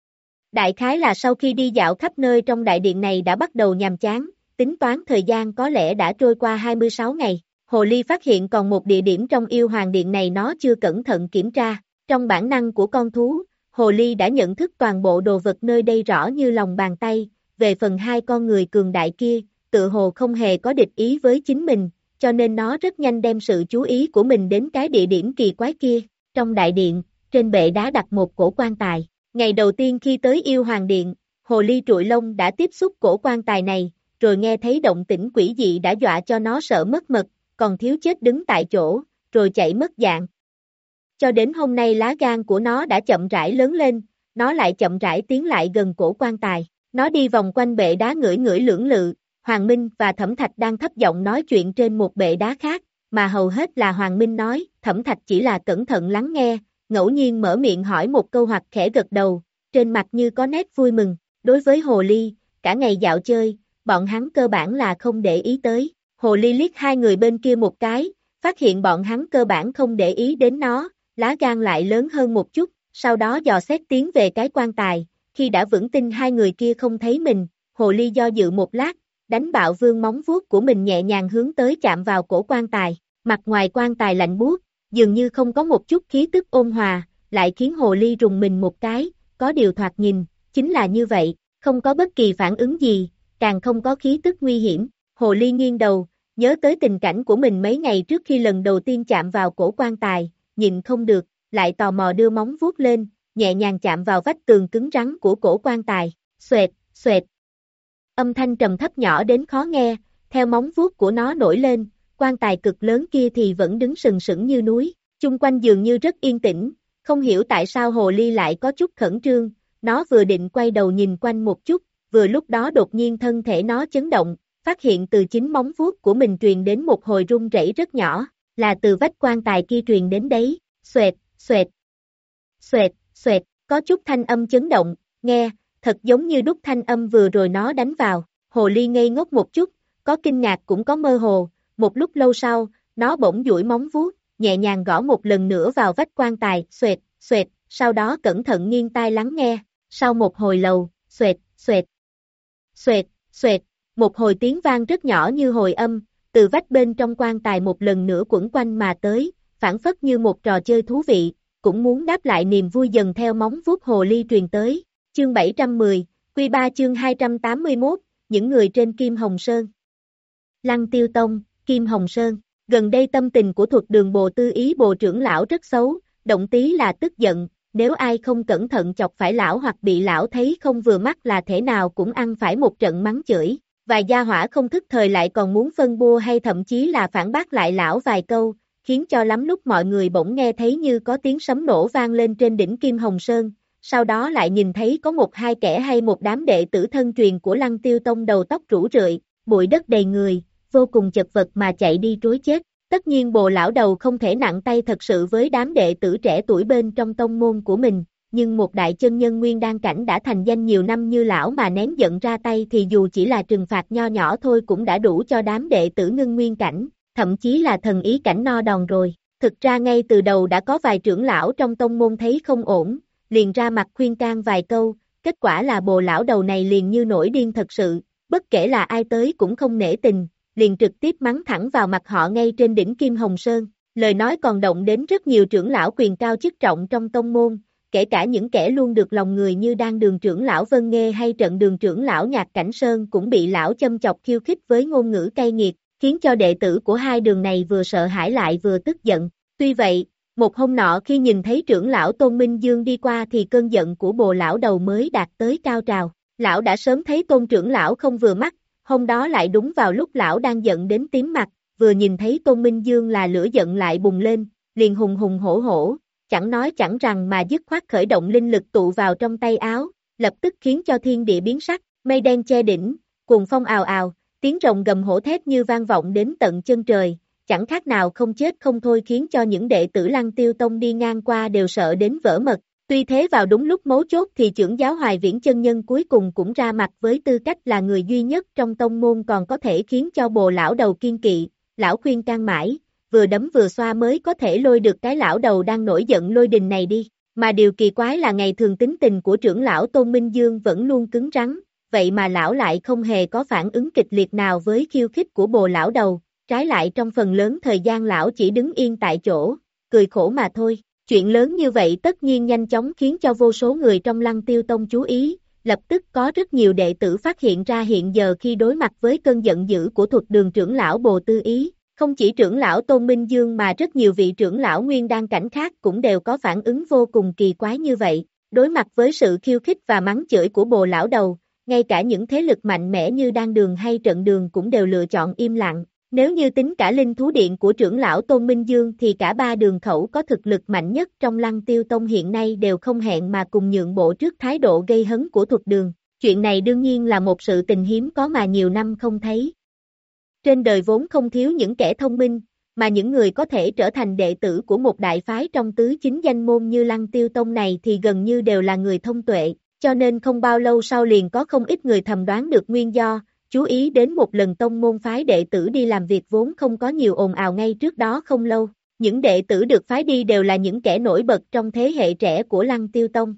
Đại khái là sau khi đi dạo khắp nơi trong đại điện này đã bắt đầu nhàm chán, tính toán thời gian có lẽ đã trôi qua hai mươi sáu ngày, hồ ly phát hiện còn một địa điểm trong yêu hoàng điện này nó chưa cẩn thận kiểm tra, trong bản năng của con thú, hồ ly đã nhận thức toàn bộ đồ vật nơi đây rõ như lòng bàn tay, về phần hai con người cường đại kia, tự hồ không hề có địch ý với chính mình, cho nên nó rất nhanh đem sự chú ý của mình đến cái địa điểm kỳ quái kia, trong đại điện, trên bệ đá đặt một cổ quan tài. Ngày đầu tiên khi tới yêu hoàng điện, hồ ly trụi lông đã tiếp xúc cổ quan tài này, rồi nghe thấy động tĩnh quỷ dị đã dọa cho nó sợ mất mật, còn thiếu chết đứng tại chỗ, rồi chạy mất dạng. Cho đến hôm nay lá gan của nó đã chậm rãi lớn lên, nó lại chậm rãi tiến lại gần cổ quan tài. Nó đi vòng quanh bệ đá ngửi ngửi lưỡng lự, Hoàng Minh và Thẩm Thạch đang thấp giọng nói chuyện trên một bệ đá khác, mà hầu hết là Hoàng Minh nói, Thẩm Thạch chỉ là cẩn thận lắng nghe, ngẫu nhiên mở miệng hỏi một câu hoặc khẽ gật đầu, trên mặt như có nét vui mừng. Đối với Hồ Ly, cả ngày dạo chơi, bọn hắn cơ bản là không để ý tới. Hồ Ly liếc hai người bên kia một cái, phát hiện bọn hắn cơ bản không để ý đến nó, lá gan lại lớn hơn một chút, sau đó dò xét tiến về cái quan tài, khi đã vững tin hai người kia không thấy mình, Hồ Ly do dự một lát, đánh bạo vương móng vuốt của mình nhẹ nhàng hướng tới chạm vào cổ quan tài, mặt ngoài quan tài lạnh buốt, dường như không có một chút khí tức ôn hòa, lại khiến Hồ Ly rùng mình một cái, có điều thoạt nhìn, chính là như vậy, không có bất kỳ phản ứng gì, càng không có khí tức nguy hiểm. Hồ Ly nghiêng đầu, nhớ tới tình cảnh của mình mấy ngày trước khi lần đầu tiên chạm vào cổ quan tài, nhìn không được, lại tò mò đưa móng vuốt lên, nhẹ nhàng chạm vào vách tường cứng rắn của cổ quan tài, xoẹt, xoẹt. Âm thanh trầm thấp nhỏ đến khó nghe, theo móng vuốt của nó nổi lên, quan tài cực lớn kia thì vẫn đứng sừng sững như núi, chung quanh dường như rất yên tĩnh, không hiểu tại sao Hồ Ly lại có chút khẩn trương, nó vừa định quay đầu nhìn quanh một chút, vừa lúc đó đột nhiên thân thể nó chấn động, phát hiện từ chính móng vuốt của mình truyền đến một hồi rung rẩy rất nhỏ, là từ vách quan tài kia truyền đến đấy, xoẹt, xoẹt, xoẹt, xoẹt, có chút thanh âm chấn động, nghe, thật giống như đúc thanh âm vừa rồi nó đánh vào, Hồ Ly ngây ngốc một chút, có kinh ngạc cũng có mơ hồ, một lúc lâu sau, nó bỗng duỗi móng vuốt, nhẹ nhàng gõ một lần nữa vào vách quan tài, xoẹt, xoẹt, sau đó cẩn thận nghiêng tai lắng nghe, sau một hồi lâu, xoẹt, xoẹt, xoẹt, xoẹt, một hồi tiếng vang rất nhỏ như hồi âm, từ vách bên trong quan tài một lần nữa quẩn quanh mà tới, phản phất như một trò chơi thú vị, cũng muốn đáp lại niềm vui dần theo móng vuốt Hồ Ly truyền tới. Chương bảy trăm mười, Quy ba chương hai trăm tám mươi mốt, những người trên Kim Hồng Sơn. Lăng Tiêu Tông, Kim Hồng Sơn, gần đây tâm tình của Thuật Đường Bồ Tư Ý Bồ trưởng lão rất xấu, động tí là tức giận, nếu ai không cẩn thận chọc phải lão hoặc bị lão thấy không vừa mắt là thể nào cũng ăn phải một trận mắng chửi, vài gia hỏa không thức thời lại còn muốn phân bua hay thậm chí là phản bác lại lão vài câu, khiến cho lắm lúc mọi người bỗng nghe thấy như có tiếng sấm nổ vang lên trên đỉnh Kim Hồng Sơn, sau đó lại nhìn thấy có một hai kẻ hay một đám đệ tử thân truyền của Lăng Tiêu Tông đầu tóc rủ rượi, bụi đất đầy người, vô cùng chật vật mà chạy đi trối chết. Tất nhiên Bồ lão đầu không thể nặng tay thật sự với đám đệ tử trẻ tuổi bên trong tông môn của mình, nhưng một đại chân nhân nguyên đan cảnh đã thành danh nhiều năm như lão mà nén giận ra tay thì dù chỉ là trừng phạt nho nhỏ thôi cũng đã đủ cho đám đệ tử ngưng nguyên cảnh, thậm chí là thần ý cảnh no đòn rồi. Thực ra ngay từ đầu đã có vài trưởng lão trong tông môn thấy không ổn, liền ra mặt khuyên can vài câu, kết quả là Bồ lão đầu này liền như nổi điên thật sự, bất kể là ai tới cũng không nể tình, liền trực tiếp mắng thẳng vào mặt họ ngay trên đỉnh Kim Hồng Sơn, lời nói còn động đến rất nhiều trưởng lão quyền cao chức trọng trong tông môn, kể cả những kẻ luôn được lòng người như Đan Đường trưởng lão Vân Nghê hay Trận Đường trưởng lão Nhạc Cảnh Sơn cũng bị lão châm chọc khiêu khích với ngôn ngữ cay nghiệt, khiến cho đệ tử của hai đường này vừa sợ hãi lại vừa tức giận. Tuy vậy, một hôm nọ khi nhìn thấy trưởng lão Tôn Minh Dương đi qua thì cơn giận của Bồ lão đầu mới đạt tới cao trào. Lão đã sớm thấy Tôn trưởng lão không vừa mắt, hôm đó lại đúng vào lúc lão đang giận đến tím mặt, vừa nhìn thấy Tôn Minh Dương là lửa giận lại bùng lên, liền hùng hùng hổ hổ, chẳng nói chẳng rằng mà dứt khoát khởi động linh lực tụ vào trong tay áo, lập tức khiến cho thiên địa biến sắc, mây đen che đỉnh, cuồng phong ào ào, tiếng rồng gầm hổ thét như vang vọng đến tận chân trời, chẳng khác nào không chết không thôi khiến cho những đệ tử Lăng Tiêu Tông đi ngang qua đều sợ đến vỡ mật. Tuy thế vào đúng lúc mấu chốt thì trưởng giáo Hoài Viễn chân nhân cuối cùng cũng ra mặt với tư cách là người duy nhất trong tông môn còn có thể khiến cho Bồ lão đầu kiên kỵ, lão khuyên can mãi, vừa đấm vừa xoa mới có thể lôi được cái lão đầu đang nổi giận lôi đình này đi, mà điều kỳ quái là ngày thường tính tình của trưởng lão Tôn Minh Dương vẫn luôn cứng rắn, vậy mà lão lại không hề có phản ứng kịch liệt nào với khiêu khích của Bồ lão đầu, trái lại trong phần lớn thời gian lão chỉ đứng yên tại chỗ, cười khổ mà thôi. Chuyện lớn như vậy tất nhiên nhanh chóng khiến cho vô số người trong Lăng Tiêu Tông chú ý, lập tức có rất nhiều đệ tử phát hiện ra hiện giờ khi đối mặt với cơn giận dữ của Thuật Đường trưởng lão Bồ Tư Ý, không chỉ trưởng lão Tôn Minh Dương mà rất nhiều vị trưởng lão nguyên đan cảnh khác cũng đều có phản ứng vô cùng kỳ quái như vậy, đối mặt với sự khiêu khích và mắng chửi của Bồ lão đầu, ngay cả những thế lực mạnh mẽ như Đan Đường hay Trận Đường cũng đều lựa chọn im lặng, Nếu như tính cả linh thú điện của trưởng lão Tôn Minh Dương thì cả ba đường khẩu có thực lực mạnh nhất trong Lăng Tiêu Tông hiện nay đều không hẹn mà cùng nhượng bộ trước thái độ gây hấn của Thuật Đường. Chuyện này đương nhiên là một sự tình hiếm có mà nhiều năm không thấy. Trên đời vốn không thiếu những kẻ thông minh, mà những người có thể trở thành đệ tử của một đại phái trong tứ chính danh môn như Lăng Tiêu Tông này thì gần như đều là người thông tuệ, cho nên không bao lâu sau liền có không ít người thầm đoán được nguyên do, chú ý đến một lần tông môn phái đệ tử đi làm việc vốn không có nhiều ồn ào ngay trước đó không lâu. Những đệ tử được phái đi đều là những kẻ nổi bật trong thế hệ trẻ của Lăng Tiêu Tông.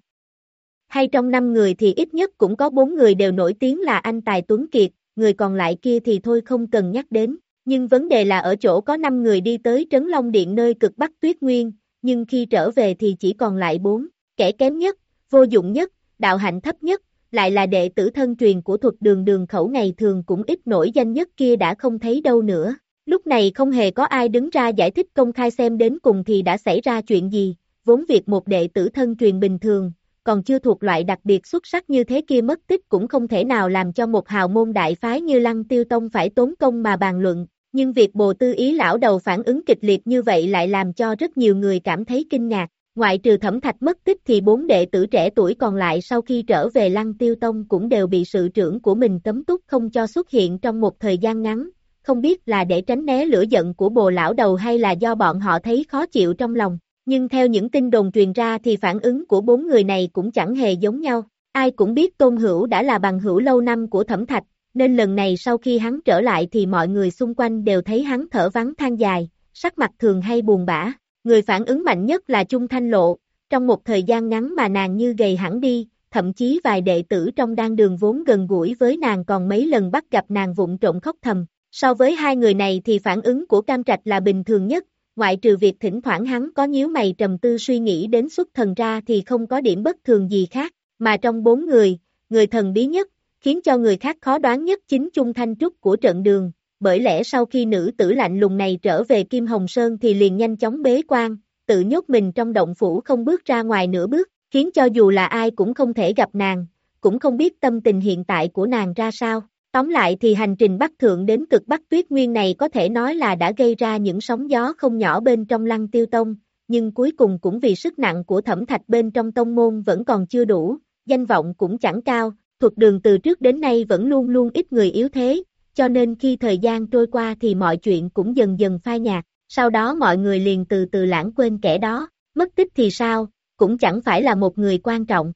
Hay trong năm người thì ít nhất cũng có bốn người đều nổi tiếng là anh tài tuấn kiệt, người còn lại kia thì thôi không cần nhắc đến. Nhưng vấn đề là ở chỗ có năm người đi tới Trấn Long Điện nơi cực Bắc Tuyết Nguyên, nhưng khi trở về thì chỉ còn lại bốn, kẻ kém nhất, vô dụng nhất, đạo hạnh thấp nhất, lại là đệ tử thân truyền của Thuật Đường Đường khẩu ngày thường cũng ít nổi danh nhất kia đã không thấy đâu nữa. Lúc này không hề có ai đứng ra giải thích công khai xem đến cùng thì đã xảy ra chuyện gì, vốn việc một đệ tử thân truyền bình thường, còn chưa thuộc loại đặc biệt xuất sắc như thế kia mất tích cũng không thể nào làm cho một hào môn đại phái như Lăng Tiêu Tông phải tốn công mà bàn luận, nhưng việc Bồ Tư Ý lão đầu phản ứng kịch liệt như vậy lại làm cho rất nhiều người cảm thấy kinh ngạc. Ngoại trừ Thẩm Thạch mất tích thì bốn đệ tử trẻ tuổi còn lại sau khi trở về Lăng Tiêu Tông cũng đều bị sự trưởng của mình cấm túc không cho xuất hiện trong một thời gian ngắn, không biết là để tránh né lửa giận của Bồ lão đầu hay là do bọn họ thấy khó chịu trong lòng. Nhưng theo những tin đồn truyền ra thì phản ứng của bốn người này cũng chẳng hề giống nhau. Ai cũng biết Tôn Hữu đã là bằng hữu lâu năm của Thẩm Thạch, nên lần này sau khi hắn trở lại thì mọi người xung quanh đều thấy hắn thở vắng than dài, sắc mặt thường hay buồn bã. Người phản ứng mạnh nhất là Chung Thanh Lộ, trong một thời gian ngắn mà nàng như gầy hẳn đi, thậm chí vài đệ tử trong đan đường vốn gần gũi với nàng còn mấy lần bắt gặp nàng vụng trộm khóc thầm. So với hai người này thì phản ứng của Cam Trạch là bình thường nhất, ngoại trừ việc thỉnh thoảng hắn có nhíu mày trầm tư suy nghĩ đến xuất thần ra thì không có điểm bất thường gì khác, mà trong bốn người, người thần bí nhất, khiến cho người khác khó đoán nhất chính Chung Thanh Trúc của trận đường. Bởi lẽ sau khi nữ tử lạnh lùng này trở về Kim Hồng Sơn thì liền nhanh chóng bế quan, tự nhốt mình trong động phủ không bước ra ngoài nửa bước, khiến cho dù là ai cũng không thể gặp nàng, cũng không biết tâm tình hiện tại của nàng ra sao. Tóm lại thì hành trình Bắc Thượng đến cực Bắc Tuyết Nguyên này có thể nói là đã gây ra những sóng gió không nhỏ bên trong Lăng Tiêu Tông, nhưng cuối cùng cũng vì sức nặng của Thẩm Thạch bên trong tông môn vẫn còn chưa đủ, danh vọng cũng chẳng cao, Thuật Đường từ trước đến nay vẫn luôn luôn ít người yếu thế. Cho nên khi thời gian trôi qua thì mọi chuyện cũng dần dần phai nhạt, sau đó mọi người liền từ từ lãng quên kẻ đó, mất tích thì sao, cũng chẳng phải là một người quan trọng.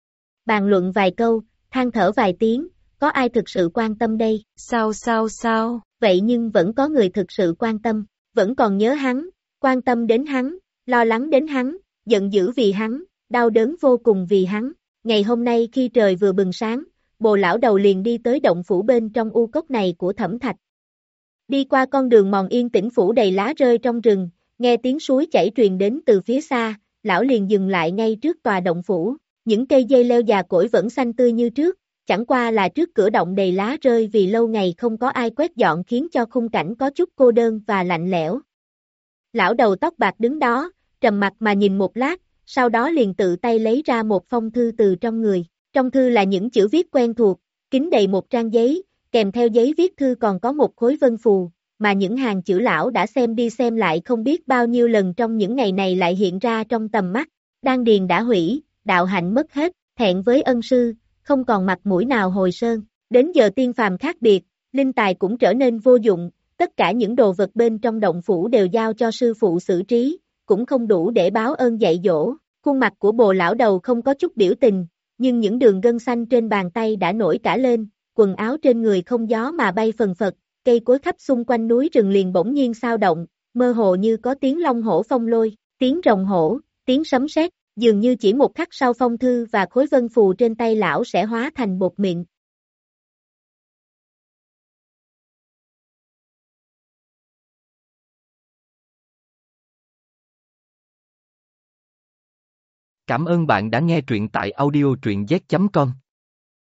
Bàn luận vài câu, than thở vài tiếng, có ai thực sự quan tâm đây? Sao sao sao? Vậy nhưng vẫn có người thực sự quan tâm, vẫn còn nhớ hắn, quan tâm đến hắn, lo lắng đến hắn, giận dữ vì hắn, đau đớn vô cùng vì hắn. Ngày hôm nay khi trời vừa bừng sáng, Bồ lão đầu liền đi tới động phủ bên trong u cốc này của Thẩm Thạch. Đi qua con đường mòn yên tĩnh phủ đầy lá rơi trong rừng, nghe tiếng suối chảy truyền đến từ phía xa, lão liền dừng lại ngay trước tòa động phủ. Những cây dây leo già cỗi vẫn xanh tươi như trước, chẳng qua là trước cửa động đầy lá rơi vì lâu ngày không có ai quét dọn khiến cho khung cảnh có chút cô đơn và lạnh lẽo. Lão đầu tóc bạc đứng đó, trầm mặc mà nhìn một lát, sau đó liền tự tay lấy ra một phong thư từ trong người. Trong thư là những chữ viết quen thuộc, kín đầy một trang giấy, kèm theo giấy viết thư còn có một khối vân phù, mà những hàng chữ lão đã xem đi xem lại không biết bao nhiêu lần trong những ngày này lại hiện ra trong tầm mắt. Đan điền đã hủy, đạo hạnh mất hết, thẹn với ân sư, không còn mặt mũi nào hồi sơn. Đến giờ tiên phàm khác biệt, linh tài cũng trở nên vô dụng, tất cả những đồ vật bên trong động phủ đều giao cho sư phụ xử trí, cũng không đủ để báo ơn dạy dỗ. Khuôn mặt của Bồ lão đầu không có chút biểu tình, nhưng những đường gân xanh trên bàn tay đã nổi cả lên, quần áo trên người không gió mà bay phần phật, cây cối khắp xung quanh núi rừng liền bỗng nhiên xao động, mơ hồ như có tiếng long hổ phong lôi, tiếng rồng hổ, tiếng sấm sét, dường như chỉ một khắc sau phong thư và khối vân phù trên tay lão sẽ hóa thành bột mịn. Cảm ơn bạn đã nghe truyện tại audio truyện z chấm com.